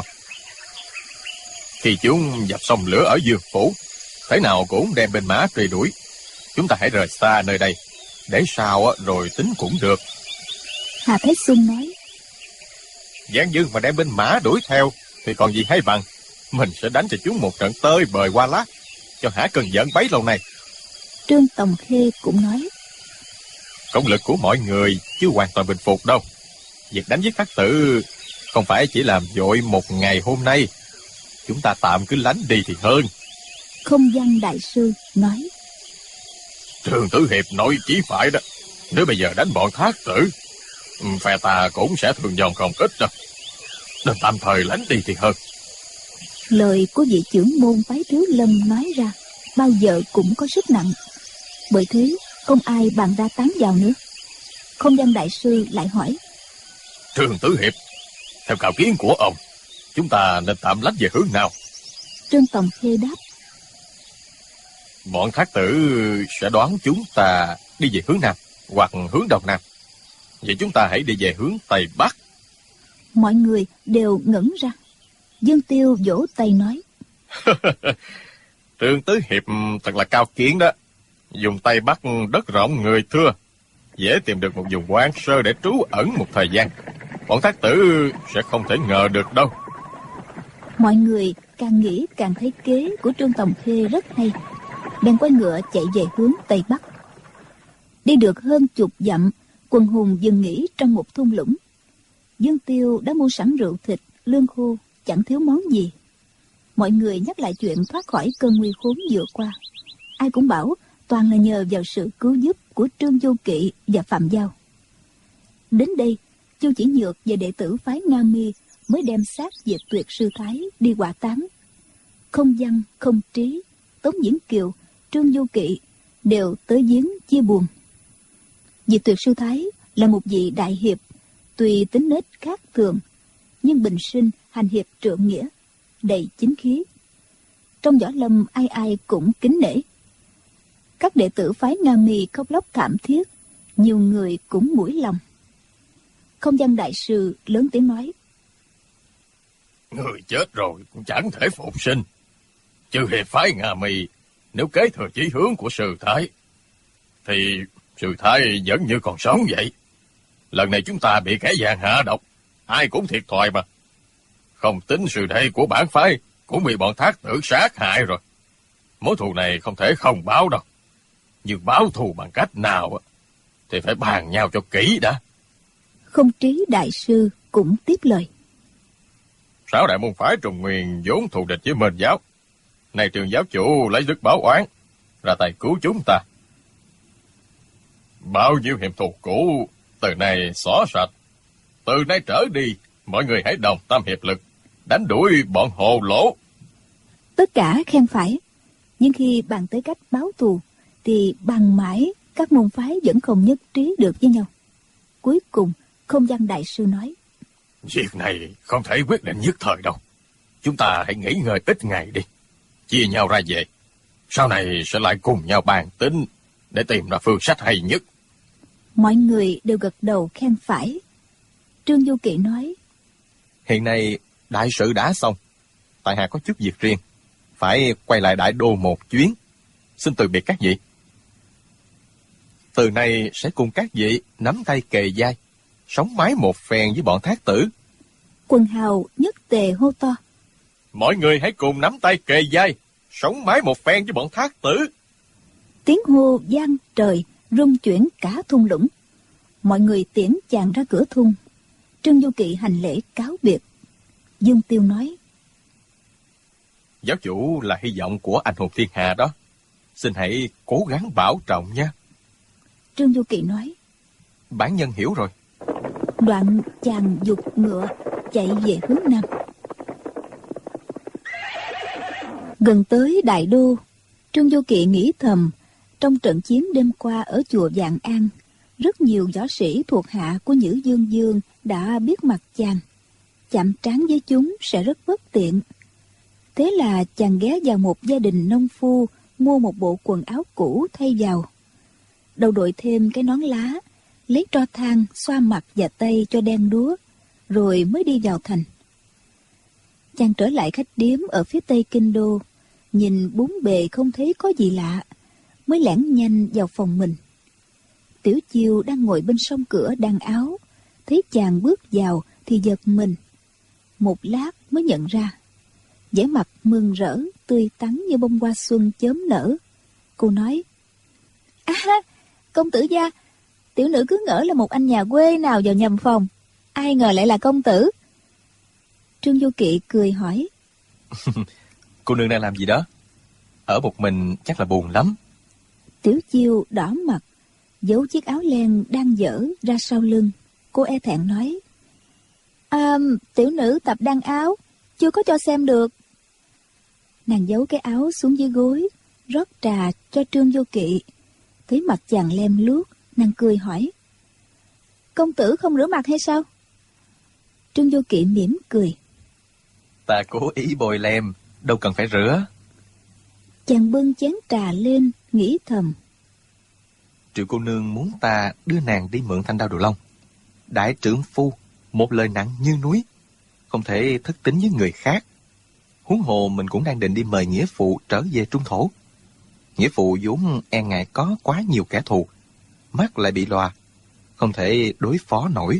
Khi chúng dập xong lửa ở Dương Phủ, thế nào cũng đem binh mã truy đuổi. Chúng ta hãy rời xa nơi đây, để sau rồi tính cũng được." Hà Thái Xuân nói: Giang Dương mà đem binh mã đuổi theo thì còn gì hay bằng. Mình sẽ đánh cho chúng một trận tơi bời qua lát, cho hả cơn giận bấy lâu nay. Trương Tòng Khê cũng nói: Công lực của mọi người chưa hoàn toàn bình phục đâu. Việc đánh giết Thác Tử không phải chỉ làm vội một ngày hôm nay. Chúng ta tạm cứ lánh đi thì hơn. Không Văn đại sư nói: Trương Tử Hiệp nói chí phải đó. Nếu bây giờ đánh bọn Thác Tử, phe ta cũng sẽ thương vong không ít đâu. Nên tạm thời lánh đi thì hơn. Lời của vị trưởng môn phái Thiếu Lâm nói ra bao giờ cũng có sức nặng. Bởi thế không ai bàn ra tán vào nữa. Không Văn đại sư lại hỏi: Trương Tử Hiệp, theo khảo kiến của ông, chúng ta nên tạm lánh về hướng nào? Trương Tòng Khê đáp: Bọn Thác Tử sẽ đoán chúng ta đi về hướng Nam hoặc hướng Đông Nam. Vậy chúng ta hãy đi về hướng Tây Bắc. Mọi người đều ngẩn ra. Dương Tiêu vỗ tay nói: Trương Tứ Hiệp thật là cao kiến đó. Dùng Tây Bắc đất rộng người thưa, dễ tìm được một vùng hoang sơ để trú ẩn một thời gian. Bọn Thác Tử sẽ không thể ngờ được đâu. Mọi người càng nghĩ càng thấy kế của Trương Tòng Khê rất hay, bèn quay ngựa chạy về hướng Tây Bắc. Đi được hơn chục dặm, quần hùng dừng nghỉ trong một thung lũng. Dương Tiêu đã mua sẵn rượu thịt, lương khô, chẳng thiếu món gì. Mọi người nhắc lại chuyện thoát khỏi cơn nguy khốn vừa qua. Ai cũng bảo toàn là nhờ vào sự cứu giúp của Trương Du Kỵ và Phạm Giao. Đến đây, Chu Chỉ Nhược và đệ tử phái Nga Mi mới đem xác Diệt Tuyệt sư thái đi hỏa táng. Không Văn, Không Trí, Tống Diễn Kiều, Trương Du Kỵ đều tới giếng chia buồn. Diệt Tuyệt sư thái là một vị đại hiệp, tuy tính nết khác thường, nhưng bình sinh hành hiệp trượng nghĩa, đầy chính khí. Trong võ lâm ai ai cũng kính nể. Các đệ tử phái Nga Mi khóc lóc thảm thiết, nhiều người cũng mũi lòng. Không Văn đại sư lớn tiếng nói: Người chết rồi cũng chẳng thể phục sinh. Trừ hiệp phái Nga Mi nếu kế thừa chí hướng của sư thái, thì sư thái vẫn như còn sống vậy. Lần này chúng ta bị kẻ gian hạ độc, ai cũng thiệt thòi mà. Không tính sư đệ của bản phái cũng bị bọn Thác Tử sát hại rồi. Mối thù này không thể không báo đâu. Nhưng báo thù bằng cách nào thì phải bàn nhau cho kỹ đã. Không Trí đại sư cũng tiếp lời: Sáu đại môn phái Trùng Nguyên vốn thù địch với Minh giáo. Này Trường giáo chủ lấy đức báo oán, ra tay cứu chúng ta. Bao nhiêu hiểm thù cũ từ nay xóa sạch. Từ nay trở đi, mọi người hãy đồng tâm hiệp lực, đánh đuổi bọn hồ lỗ. Tất cả khen phải, nhưng khi bàn tới cách báo thù thì bàn mãi các môn phái vẫn không nhất trí được với nhau. Cuối cùng Không Văn đại sư nói: Việc này không thể quyết định nhất thời đâu. Chúng ta hãy nghỉ ngơi ít ngày đi, chia nhau ra về. Sau này sẽ lại cùng nhau bàn tính để tìm ra phương sách hay nhất. Mọi người đều gật đầu khen phải. Trương Du Kỵ nói: Hiện nay đại sự đã xong, tại hạ có chút việc riêng, phải quay lại Đại Đô một chuyến. Xin từ biệt các vị. Từ nay sẽ cùng các vị nắm tay kề vai, sống mái một phen với bọn Thác Tử. Quần hào nhất tề hô to: Mọi người hãy cùng nắm tay kề vai, sống mái một phen với bọn Thác Tử. Tiếng hô vang trời, rung chuyển cả thung lũng. Mọi người tiễn chàng ra cửa thung. Trương Du Kỵ hành lễ cáo biệt. Dương Tiêu nói: Giáo chủ là hy vọng của anh hùng thiên hạ đó, xin hãy cố gắng bảo trọng nha. Trương Du Kỵ nói: Bản nhân hiểu rồi. Đoạn chàng giục ngựa chạy về hướng Nam. Gần tới Đại Đô, Trương Du Kỵ nghĩ thầm, trong trận chiến đêm qua ở chùa Vạn An, rất nhiều võ sĩ thuộc hạ của Nhữ Dương Dương đã biết mặt chàng. Chạm trán với chúng sẽ rất bất tiện. Thế là chàng ghé vào một gia đình nông phu, mua một bộ quần áo cũ thay vào. Đầu đội thêm cái nón lá, lấy tro than xoa mặt và tay cho đen đúa, rồi mới đi vào thành. Chàng trở lại khách điếm ở phía tây kinh đô, nhìn bốn bề không thấy có gì lạ, mới lẻn nhanh vào phòng mình. Tiểu Chiêu đang ngồi bên song cửa đan áo, thấy chàng bước vào thì giật mình. Một lát mới nhận ra, vẻ mặt mừng rỡ, tươi tắn như bông hoa xuân chớm nở. Cô nói: À, công tử gia, tiểu nữ cứ ngỡ là một anh nhà quê nào vào nhầm phòng, ai ngờ lại là công tử. Trương Du Kỵ cười hỏi. Cô nương đang làm gì đó? Ở một mình chắc là buồn lắm. Tiểu Chiêu đỏ mặt, giấu chiếc áo len đang dở ra sau lưng. Cô e thẹn nói. Tiểu nữ tập đan áo, chưa có cho xem được. Nàng giấu cái áo xuống dưới gối, rót trà cho Trương Du Kỵ. Thấy mặt chàng lem luốc, nàng cười hỏi. Công tử không rửa mặt hay sao? Trương Du Kỵ mỉm cười. Ta cố ý bôi lem, đâu cần phải rửa. Chàng bưng chén trà lên, nghĩ thầm. Triệu cô nương muốn ta đưa nàng đi mượn thanh đao Đồ Long. Đại trưởng phu, một lời nặng như núi, không thể thất tín với người khác. Huống hồ mình cũng đang định đi mời nghĩa phụ trở về Trung Thổ. Nghĩa phụ vốn e ngại có quá nhiều kẻ thù, mắt lại bị lòa, không thể đối phó nổi.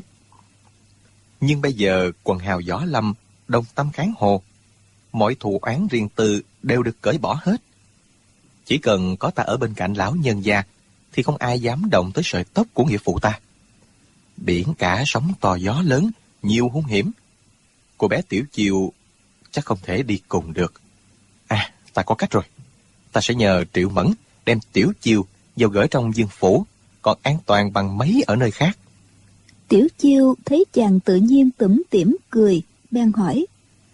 Nhưng bây giờ quần hào Võ Lâm, đồng tâm kháng hồ, mọi thù oán riêng tư đều được cởi bỏ hết. Chỉ cần có ta ở bên cạnh lão nhân gia thì không ai dám động tới sợi tóc của nghĩa phụ ta. Biển cả sóng to gió lớn, nhiều hung hiểm. Cô bé Tiểu Chiêu chắc không thể đi cùng được. À, ta có cách rồi. Ta sẽ nhờ Triệu Mẫn đem Tiểu Chiêu vào gửi trong vương phủ, còn an toàn bằng mấy ở nơi khác. Tiểu Chiêu thấy chàng tự nhiên tủm tỉm cười, bèn hỏi.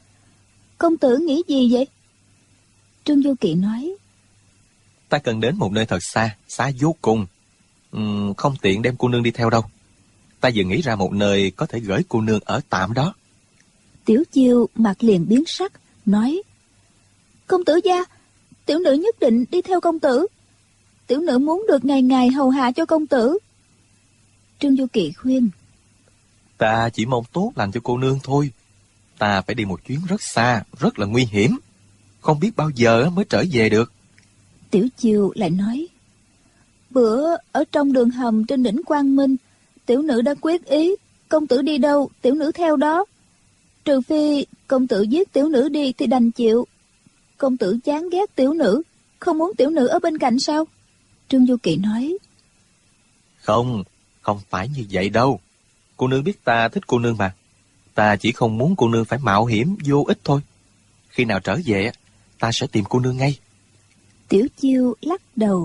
Công tử nghĩ gì vậy? Trương Du Kỵ nói. Ta cần đến một nơi thật xa, xa vô cùng. Không tiện đem cô nương đi theo đâu. Ta vừa nghĩ ra một nơi có thể gửi cô nương ở tạm đó. Tiểu Chiêu mặt liền biến sắc, nói. Công tử gia, tiểu nữ nhất định đi theo công tử. Tiểu nữ muốn được ngày ngày hầu hạ cho công tử. Trương Du Kỵ khuyên. Ta chỉ mong tốt lành cho cô nương thôi. Ta phải đi một chuyến rất xa, rất là nguy hiểm. Không biết bao giờ mới trở về được. Tiểu Chiêu lại nói. Bữa ở trong đường hầm trên đỉnh Quang Minh, tiểu nữ đã quyết ý, công tử đi đâu, tiểu nữ theo đó. Trừ phi công tử giết tiểu nữ đi thì đành chịu. Công tử chán ghét tiểu nữ, không muốn tiểu nữ ở bên cạnh sao? Trương Du Kỵ nói. Không phải như vậy đâu. Cô nương biết ta thích cô nương mà. Ta chỉ không muốn cô nương phải mạo hiểm vô ích thôi. Khi nào trở về, ta sẽ tìm cô nương ngay. Tiểu Chiêu lắc đầu.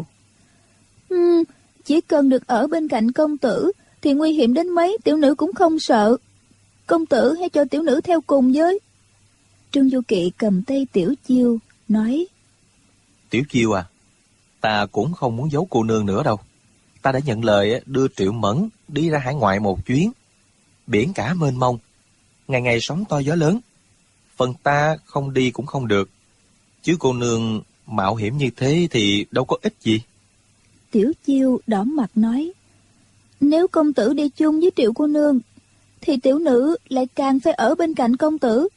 Chỉ cần được ở bên cạnh công tử thì nguy hiểm đến mấy tiểu nữ cũng không sợ. Công tử hãy cho tiểu nữ theo cùng với. Trương Du Kỵ cầm tay Tiểu Chiêu, nói. Tiểu Chiêu à, ta cũng không muốn giấu cô nương nữa đâu. Ta đã nhận lời đưa Triệu Mẫn đi ra hải ngoại một chuyến. Biển cả mênh mông, ngày ngày sóng to gió lớn. Phần ta không đi cũng không được. Chứ cô nương mạo hiểm như thế thì đâu có ích gì. Tiểu Chiêu đỏ mặt nói. Nếu công tử đi chung với Triệu cô nương thì tiểu nữ lại càng phải ở bên cạnh công tử.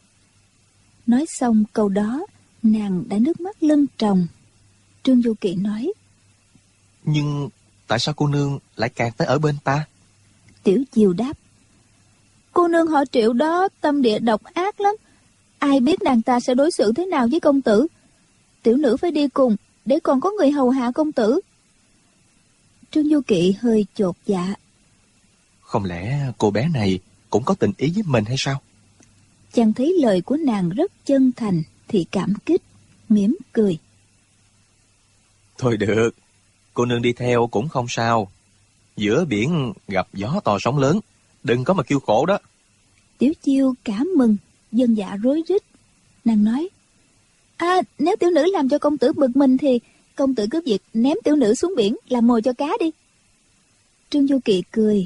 Nói xong câu đó, nàng đã nước mắt lưng tròng. Trương Du Kỵ nói. Nhưng tại sao cô nương lại càng phải ở bên ta? Tiểu Chiêu đáp. Cô nương họ Triệu đó tâm địa độc ác lắm. Ai biết nàng ta sẽ đối xử thế nào với công tử. Tiểu nữ phải đi cùng để còn có người hầu hạ công tử. Trương Du Kỵ hơi chột dạ. Không lẽ cô bé này cũng có tình ý với mình hay sao? Chàng thấy lời của nàng rất chân thành thì cảm kích, mỉm cười. Thôi được, cô nương đi theo cũng không sao. Giữa biển gặp gió to sóng lớn, đừng có mà kêu khổ đó. Tiểu Chiêu cảm mừng, dân dạ rối rít. Nàng nói. Nếu tiểu nữ làm cho công tử bực mình thì công tử cứ việc ném tiểu nữ xuống biển làm mồi cho cá đi. Trương Du Kỵ cười.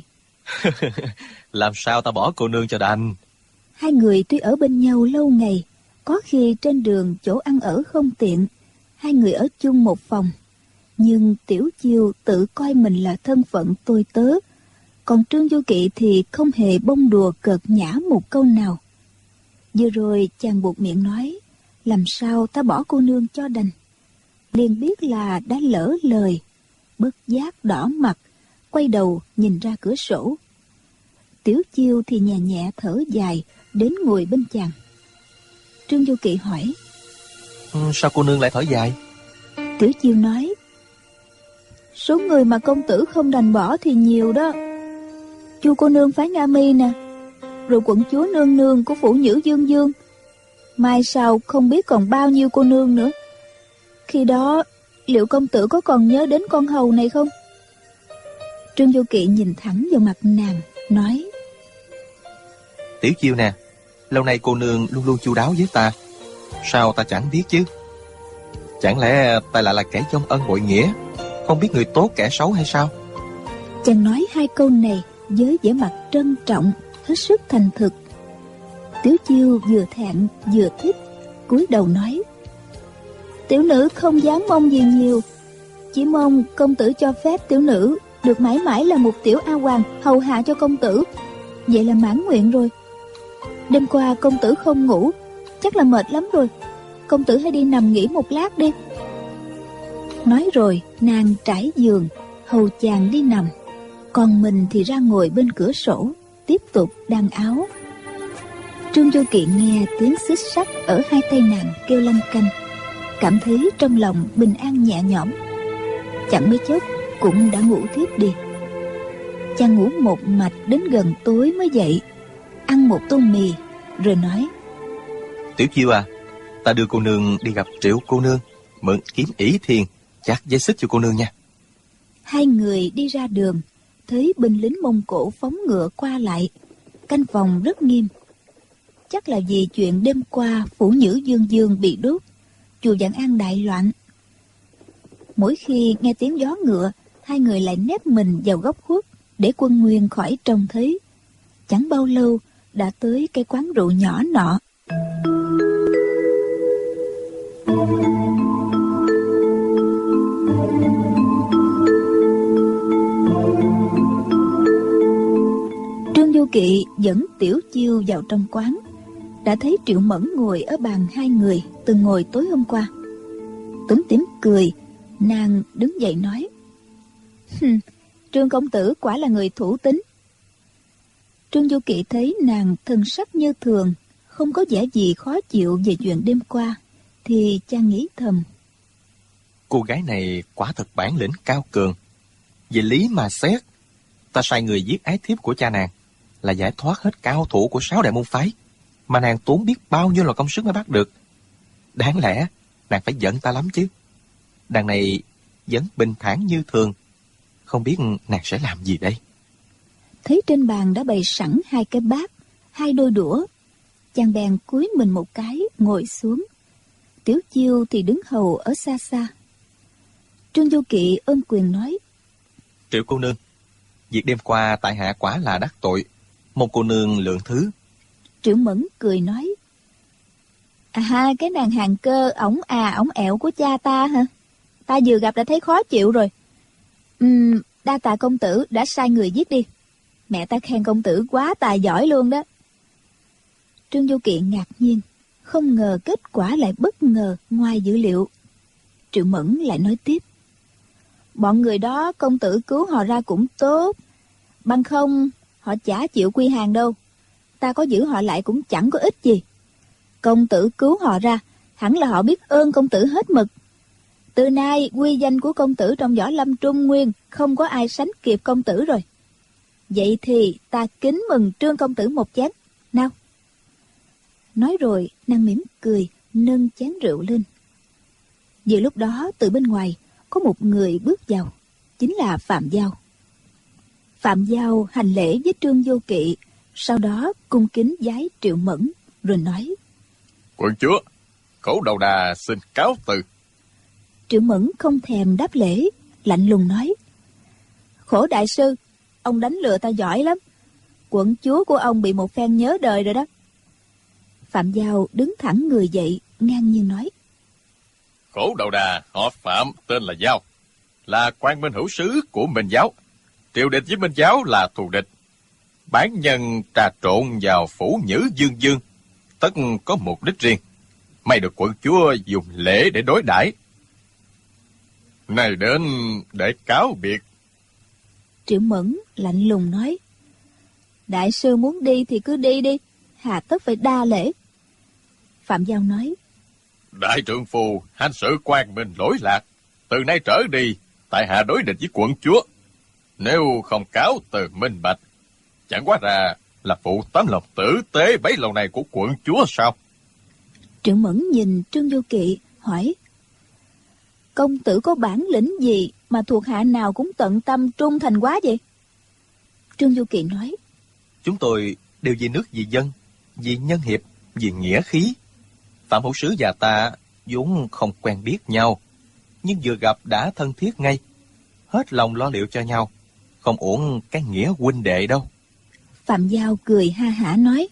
Làm sao ta bỏ cô nương cho đành. Hai người tuy ở bên nhau lâu ngày, có khi trên đường chỗ ăn ở không tiện, hai người ở chung một phòng. Nhưng Tiểu Chiêu tự coi mình là thân phận tôi tớ, còn Trương Du Kỵ thì không hề bông đùa cợt nhã một câu nào. Vừa rồi chàng buột miệng nói, làm sao ta bỏ cô nương cho đành. Liền biết là đã lỡ lời, bất giác đỏ mặt, quay đầu nhìn ra cửa sổ. Tiểu Chiêu thì nhẹ nhẹ thở dài, đến ngồi bên chàng. Trương Du Kỵ hỏi. Sao cô nương lại thở dài? Tiểu Chiêu nói. Số người mà công tử không đành bỏ thì nhiều đó. Chu cô nương phái Nga Mi nè, rồi quận chúa nương nương của phủ Nhữ Dương Dương. Mai sau không biết còn bao nhiêu cô nương nữa. Khi đó liệu công tử có còn nhớ đến con hầu này không? Trương Vô Kỵ nhìn thẳng vào mặt nàng, nói: Tiểu Chiêu nè, lâu nay cô nương luôn luôn chu đáo với ta, sao ta chẳng biết chứ? Chẳng lẽ ta lại là kẻ vong ân bội nghĩa, không biết người tốt kẻ xấu hay sao? Chàng nói hai câu này với vẻ mặt trân trọng, hết sức thành thực. Tiểu Chiêu vừa thẹn vừa thích, cúi đầu nói: Tiểu nữ không dám mong gì nhiều, chỉ mong công tử cho phép tiểu nữ được mãi mãi là một tiểu A Hoàng hầu hạ cho công tử. Vậy là mãn nguyện rồi. Đêm qua công tử không ngủ, chắc là mệt lắm rồi. Công tử hãy đi nằm nghỉ một lát đi. Nói rồi nàng trải giường, hầu chàng đi nằm, còn mình thì ra ngồi bên cửa sổ, tiếp tục đan áo. Trương Vô Kỵ nghe tiếng xích sắt ở hai tay nàng kêu lanh canh, cảm thấy trong lòng bình an nhẹ nhõm. Chẳng mấy chốc cũng đã ngủ thiếp đi. Chàng ngủ một mạch đến gần tối mới dậy, ăn một tô mì rồi nói: Tiểu Chiêu à, ta đưa cô nương đi gặp Triệu cô nương, mượn kiếm ỷ thiền chặt dây xích cho cô nương nha. Hai người đi ra đường, thấy binh lính Mông Cổ phóng ngựa qua lại, canh phòng rất nghiêm. Chắc là vì chuyện đêm qua phủ Nhữ Dương Dương bị đốt, chùa Vạn An đại loạn. Mỗi khi nghe tiếng gió ngựa, hai người lại nép mình vào góc khuất để quân nguyên khỏi trông thấy. Chẳng bao lâu đã tới cái quán rượu nhỏ nọ. Trương Vô Kỵ dẫn Tiểu Chiêu vào trong quán, đã thấy Triệu Mẫn ngồi ở bàn hai người từng ngồi tối hôm qua. Túm tỉm cười, nàng đứng dậy nói: Trương công tử quả là người thủ tín. Trương Vô Kỵ thấy nàng thần sắc như thường, không có vẻ gì khó chịu về chuyện đêm qua, thì chàng nghĩ thầm: Cô gái này quả thật bản lĩnh cao cường. Về lý mà xét, ta sai người giết ái thiếp của cha nàng là giải thoát hết cao thủ của 6 đại môn phái, mà nàng tốn biết bao nhiêu là công sức mới bắt được. Đáng lẽ nàng phải giận ta lắm chứ. Đằng này vẫn bình thản như thường, không biết nàng sẽ làm gì đây. Thấy trên bàn đã bày sẵn hai cái bát, hai đôi đũa, chàng bèn cúi mình một cái ngồi xuống. Tiểu Chiêu thì đứng hầu ở xa xa. Trương Vô Kỵ ôm quyền nói: Triệu cô nương, việc đêm qua tại hạ quả là đắc tội, mong cô nương lượng thứ. Triệu Mẫn cười nói: cái nàng hàng cơ ổng ổng ẹo của cha ta hả? Ta vừa gặp đã thấy khó chịu rồi. Đa tạ công tử đã sai người giết đi. Mẹ ta khen công tử quá tài giỏi luôn đó. Trương Vô Kỵ ngạc nhiên, không ngờ kết quả lại bất ngờ ngoài dữ liệu. Triệu Mẫn lại nói tiếp: Bọn người đó công tử cứu họ ra cũng tốt, bằng không họ chả chịu quy hàng đâu. Ta có giữ họ lại cũng chẳng có ích gì. Công tử cứu họ ra, hẳn là họ biết ơn công tử hết mực. Từ nay uy danh của công tử trong võ lâm Trung Nguyên không có ai sánh kịp công tử rồi. Vậy thì ta kính mừng Trương công tử một chén, nào. Nói rồi nàng mỉm cười nâng chén rượu lên. Vừa lúc đó từ bên ngoài có một người bước vào, chính là Phạm Giao. Phạm Giao hành lễ với Trương Vô Kỵ, sau đó cung kính vái Triệu Mẫn rồi nói: Quận chúa, Khẩu Đầu Đà xin cáo từ. Triệu Mẫn không thèm đáp lễ, lạnh lùng nói: Khổ đại sư, ông đánh lừa ta giỏi lắm. Quận chúa của ông bị một phen nhớ đời rồi đó. Phạm Giao đứng thẳng người dậy, ngang nhiên nói: Khổ Đầu Đà họ Phạm, tên là Giao, là quan minh hữu sứ của Minh giáo. Triều địch với Minh giáo là thù địch. Bán nhân trà trộn vào phủ Nhữ Dương Dương, tất có mục đích riêng. May được quận chúa dùng lễ để đối đãi. Này đến để cáo biệt. Triệu Mẫn lạnh lùng nói: Đại sư muốn đi thì cứ đi đi, hà tất phải đa lễ. Phạm Giao nói: Đại trượng phu hành sự quan minh lỗi lạc, từ nay trở đi tại hạ đối địch với quận chúa. Nếu không cáo từ minh bạch, chẳng quá ra là phụ tấm lòng tử tế bấy lâu nay của quận chúa sao? Triệu Mẫn nhìn Trương Vô Kỵ hỏi: công tử có bản lĩnh gì mà thuộc hạ nào cũng tận tâm trung thành quá vậy? Trương Vô Kỵ nói: Chúng tôi đều vì nước vì dân, vì nhân hiệp, vì nghĩa khí. Phạm hữu sứ và ta vốn không quen biết nhau, nhưng vừa gặp đã thân thiết ngay, hết lòng lo liệu cho nhau, không uổng cái nghĩa huynh đệ đâu. Phạm Giao cười ha hả nói: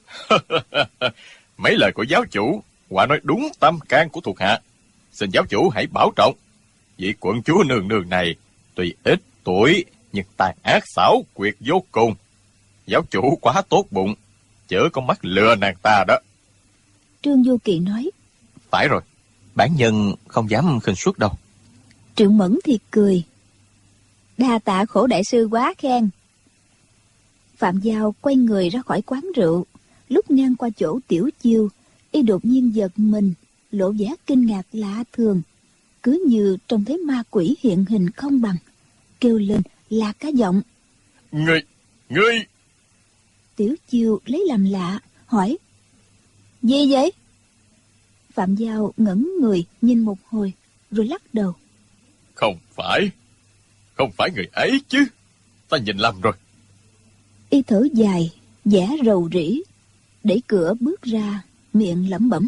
Mấy lời của giáo chủ, quả nói đúng tâm can của thuộc hạ. Xin giáo chủ hãy bảo trọng. Vị quận chúa nương nương này tuy ít tuổi nhưng tàn ác xảo quyệt vô cùng. Giáo chủ quá tốt bụng, chớ có mắt lừa nàng ta đó. Trương Vô Kỵ nói: Phải rồi, bản nhân không dám khinh suất đâu. Triệu Mẫn thì cười: đa tạ Khổ đại sư quá khen. Phạm Giao quay người ra khỏi quán rượu, lúc ngang qua chỗ Tiểu Chiêu, y đột nhiên giật mình, lộ vẻ kinh ngạc lạ thường, cứ như trông thấy ma quỷ hiện hình không bằng, kêu lên là cả giọng: Ngươi! Tiểu Chiêu lấy làm lạ, hỏi: gì vậy? Phạm Giao ngẩn người nhìn một hồi, rồi lắc đầu: Không phải người ấy chứ, ta nhìn lầm rồi. Y thở dài, vẻ rầu rĩ, đẩy cửa bước ra, miệng lẩm bẩm: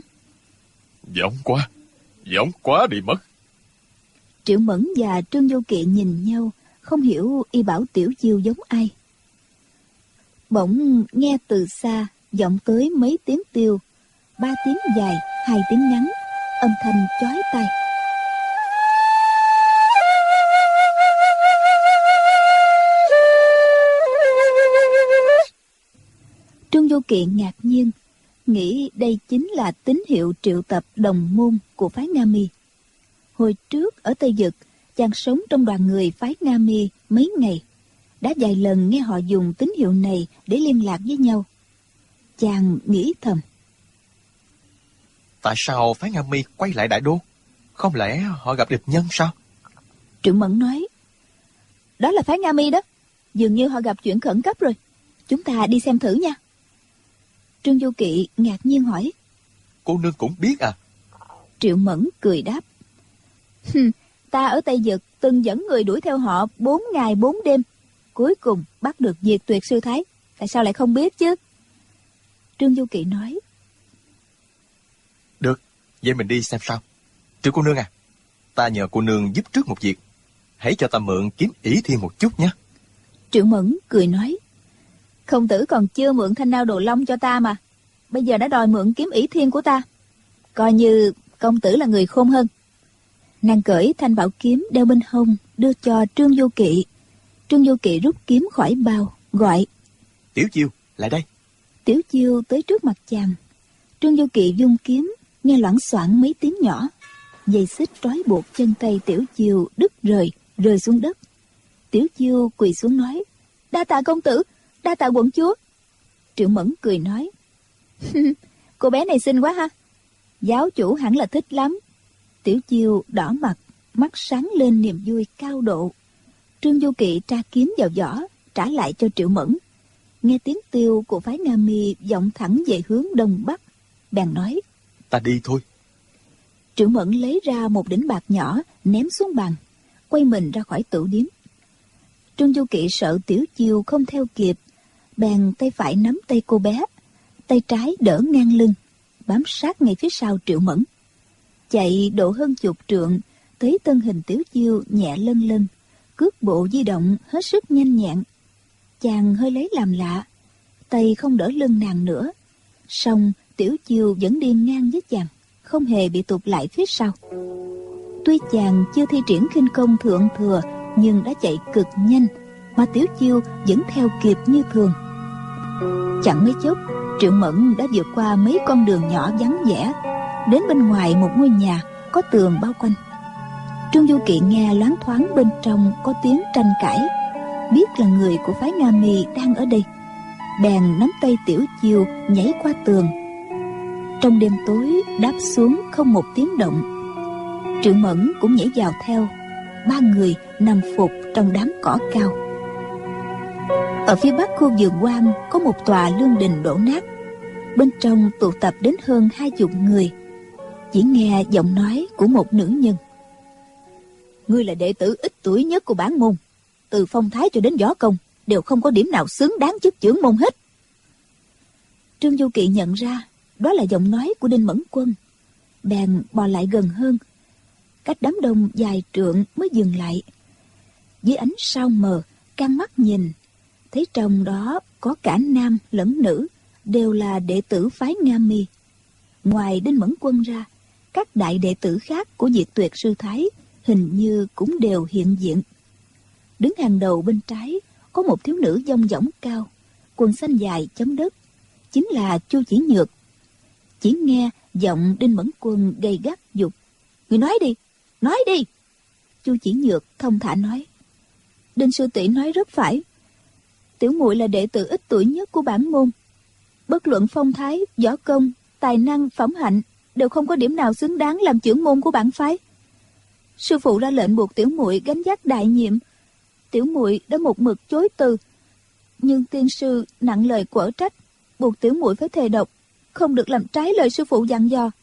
Giống quá đi mất. Triệu Mẫn và Trương Vô Kỵ nhìn nhau, không hiểu y bảo Tiểu Chiêu giống ai. Bỗng nghe từ xa vọng tới mấy tiếng tiêu, 3 tiếng dài, 2 tiếng ngắn, âm thanh chói tai. Trương Vô Kỵ ngạc nhiên, nghĩ đây chính là tín hiệu triệu tập đồng môn của phái Nga Mi. Hồi trước ở Tây Dực, chàng sống trong đoàn người phái Nga Mi mấy ngày, đã vài lần nghe họ dùng tín hiệu này để liên lạc với nhau. Chàng nghĩ thầm: Tại sao phái Nga Mi quay lại Đại Đô? Không lẽ họ gặp địch nhân sao? Triệu Mẫn nói: đó là phái Nga Mi đó, dường như họ gặp chuyện khẩn cấp rồi, chúng ta đi xem thử nha. Trương Vô Kỵ ngạc nhiên hỏi: Cô nương cũng biết à? Triệu Mẫn cười đáp: ta ở Tây Dực từng dẫn người đuổi theo họ 4 ngày 4 đêm, cuối cùng bắt được diệt tuyệt sư thái, tại sao lại không biết chứ? Trương Vô Kỵ nói: Được, vậy mình đi xem sao. Tiểu cô nương à, ta nhờ cô nương giúp trước một việc, hãy cho ta mượn kiếm ỷ thiên một chút nhé. Triệu Mẫn cười nói: Công tử còn chưa mượn thanh đao Đồ Long cho ta mà, bây giờ đã đòi mượn kiếm ỷ thiên của ta, coi như công tử là người khôn hơn. Nàng cởi thanh bảo kiếm đeo bên hông đưa cho Trương Vô Kỵ. Trương Vô Kỵ rút kiếm khỏi bao, gọi: Tiểu Chiêu, lại đây. Tiểu Chiêu tới trước mặt chàng. Trương Vô Kỵ vung kiếm, nghe loảng xoảng mấy tiếng nhỏ, dây xích trói buộc chân tay Tiểu Chiêu đứt rơi xuống đất. Tiểu Chiêu quỳ xuống nói: đa tạ công tử, đa tạ quận chúa. Triệu Mẫn cười nói: cô bé này xinh quá ha, giáo chủ hẳn là thích lắm. Tiểu Chiêu đỏ mặt, mắt sáng lên niềm vui cao độ. Trương Vô Kỵ tra kiếm vào vỏ, trả lại cho Triệu Mẫn. Nghe tiếng tiêu của phái Nga Mi vọng thẳng về hướng đông bắc, bèn nói: Ta đi thôi. Triệu Mẫn lấy ra một đỉnh bạc nhỏ ném xuống bàn, quay mình ra khỏi tửu điếm. Trương Vô Kỵ sợ Tiểu Chiêu không theo kịp, bèn tay phải nắm tay cô bé, tay trái đỡ ngang lưng, bám sát ngay phía sau Triệu Mẫn. Chạy độ hơn chục trượng, tới thân hình Tiểu Chiêu nhẹ lân lân, cước bộ di động hết sức nhanh nhẹn. Chàng hơi lấy làm lạ, tay không đỡ lưng nàng nữa, song Tiểu Chiêu vẫn đi ngang với chàng, không hề bị tụt lại phía sau. Tuy chàng chưa thi triển khinh công thượng thừa, nhưng đã chạy cực nhanh, mà Tiểu Chiêu vẫn theo kịp như thường. Chẳng mấy chốc, Triệu Mẫn đã vượt qua mấy con đường nhỏ vắng vẻ, đến bên ngoài một ngôi nhà có tường bao quanh. Trương Vô Kỵ nghe loáng thoáng bên trong có tiếng tranh cãi, biết là người của phái Nga Mi đang ở đây, bèn nắm tay Tiểu Chiêu nhảy qua tường. Trong đêm tối đáp xuống không một tiếng động. Triệu Mẫn cũng nhảy vào theo. 3 người nằm phục trong đám cỏ cao. Ở phía bắc khu vườn hoang có một tòa lương đình đổ nát. Bên trong tụ tập đến hơn 20 người. Chỉ nghe giọng nói của một nữ nhân. Ngươi là đệ tử ít tuổi nhất của bản môn, từ phong thái cho đến võ công đều không có điểm nào xứng đáng chức chưởng môn hết. Trương Du Kỵ nhận ra đó là giọng nói của Đinh Mẫn Quân, bèn bò lại gần hơn, cách đám đông dài trượng mới dừng lại. Dưới ánh sao mờ, căng mắt nhìn, thấy trong đó có cả nam lẫn nữ, đều là đệ tử phái Nga Mi. Ngoài Đinh Mẫn Quân ra, các đại đệ tử khác của Diệt Tuyệt Sư Thái hình như cũng đều hiện diện. Đứng hàng đầu bên trái có một thiếu nữ dong dỏng cao, quần xanh dài chấm đất, chính là Chu Chỉ Nhược. Chỉ nghe giọng Đinh Mẫn Quân gay gắt giục: "Người nói đi, nói đi!" Chu Chỉ Nhược thông thả nói: "Đinh sư tỷ nói rất phải. Tiểu muội là đệ tử ít tuổi nhất của bản môn. Bất luận phong thái, võ công, tài năng, phẩm hạnh đều không có điểm nào xứng đáng làm trưởng môn của bản phái. Sư phụ ra lệnh buộc tiểu muội gánh vác đại nhiệm, tiểu muội đã một mực chối từ. Nhưng tiên sư nặng lời quở trách, buộc tiểu muội phải thề độc, không được làm trái lời sư phụ dặn dò."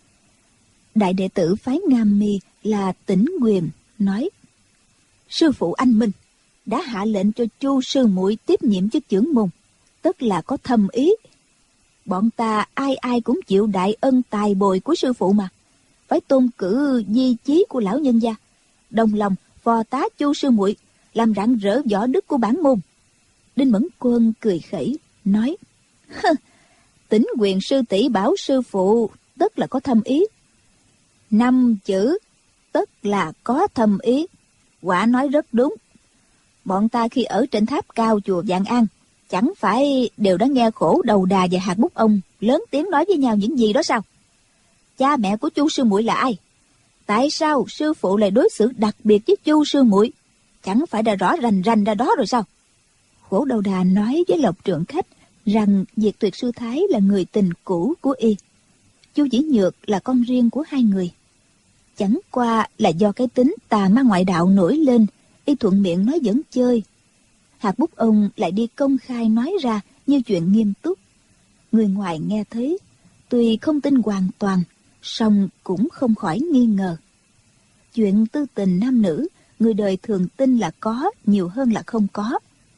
Đại đệ tử phái Nga Mi là Tĩnh Quyền nói: "Sư phụ anh minh đã hạ lệnh cho Chu sư muội tiếp nhiệm chức trưởng môn, tất là có thâm ý. Bọn ta ai ai cũng chịu đại ân tài bồi của sư phụ mà, phải tôn cử di chí của lão nhân gia, đồng lòng phò tá Chu sư muội, làm rạng rỡ võ đức của bản môn." Đinh Mẫn Quân cười khẩy nói: "Tĩnh Quyền sư tỷ bảo sư phụ tất là có thâm ý. 5 chữ tất là có thâm ý, quả nói rất đúng. Bọn ta khi ở trên tháp cao chùa Vạn An, chẳng phải đều đã nghe Khổ Đầu Đà và Hạt Bút Ông lớn tiếng nói với nhau những gì đó sao? Cha mẹ của Chu sư muội là ai? Tại sao sư phụ lại đối xử đặc biệt với Chu sư muội? Chẳng phải đã rõ rành rành ra đó rồi sao?" Khổ Đầu Đà nói với Lộc Trượng Khách rằng Diệt Tuyệt Sư Thái là người tình cũ của y, Chu Chỉ Nhược là con riêng của hai người. Chẳng qua là do cái tính tà ma ngoại đạo nổi lên, y thuận miệng nói giỡn chơi. Hạt Bút Ông lại đi công khai nói ra như chuyện nghiêm túc. Người ngoài nghe thấy, tuy không tin hoàn toàn, song cũng không khỏi nghi ngờ. Chuyện tư tình nam nữ, người đời thường tin là có nhiều hơn là không có.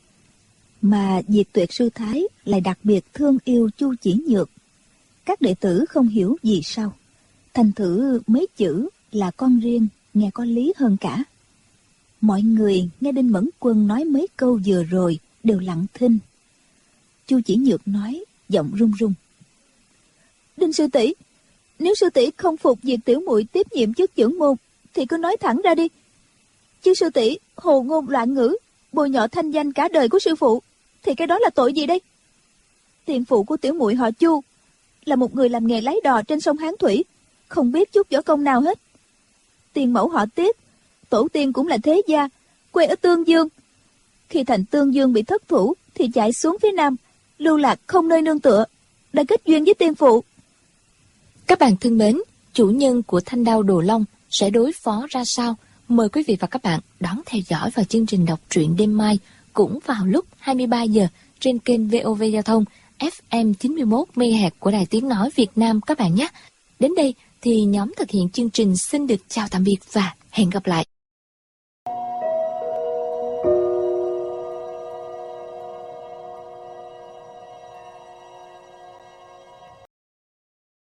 Mà Diệt Tuyệt Sư Thái lại đặc biệt thương yêu Chu Chỉ Nhược. Các đệ tử không hiểu vì sao, thành thử mấy chữ là con riêng nghe có lý hơn cả. Mọi người nghe Đinh Mẫn Quân nói mấy câu vừa rồi đều lặng thinh. Chu Chỉ Nhược nói giọng run run: "Đinh sư tỷ, nếu sư tỷ không phục việc tiểu muội tiếp nhiệm chức trưởng môn thì cứ nói thẳng ra đi. Chứ sư tỷ hồ ngôn loạn ngữ, bôi nhọ thanh danh cả đời của sư phụ, thì cái đó là tội gì đây? Tiền phụ của tiểu muội họ Chu là một người làm nghề lái đò trên sông Hán Thủy, không biết chút võ công nào hết. Tiền mẫu họ Tiết, tổ tiên cũng là thế gia, quê ở Tương Dương. Khi thành Tương Dương bị thất thủ thì chạy xuống phía Nam, lưu lạc không nơi nương tựa, đã kết duyên với tiên phụ." Các bạn thân mến, chủ nhân của Thanh Đao Đồ Long sẽ đối phó ra sao? Mời quý vị và các bạn đón theo dõi vào chương trình đọc truyện đêm mai, cũng vào lúc 23 giờ trên kênh VOV Giao thông FM 91 MHz của Đài Tiếng Nói Việt Nam các bạn nhé. Đến đây thì nhóm thực hiện chương trình xin được chào tạm biệt và hẹn gặp lại.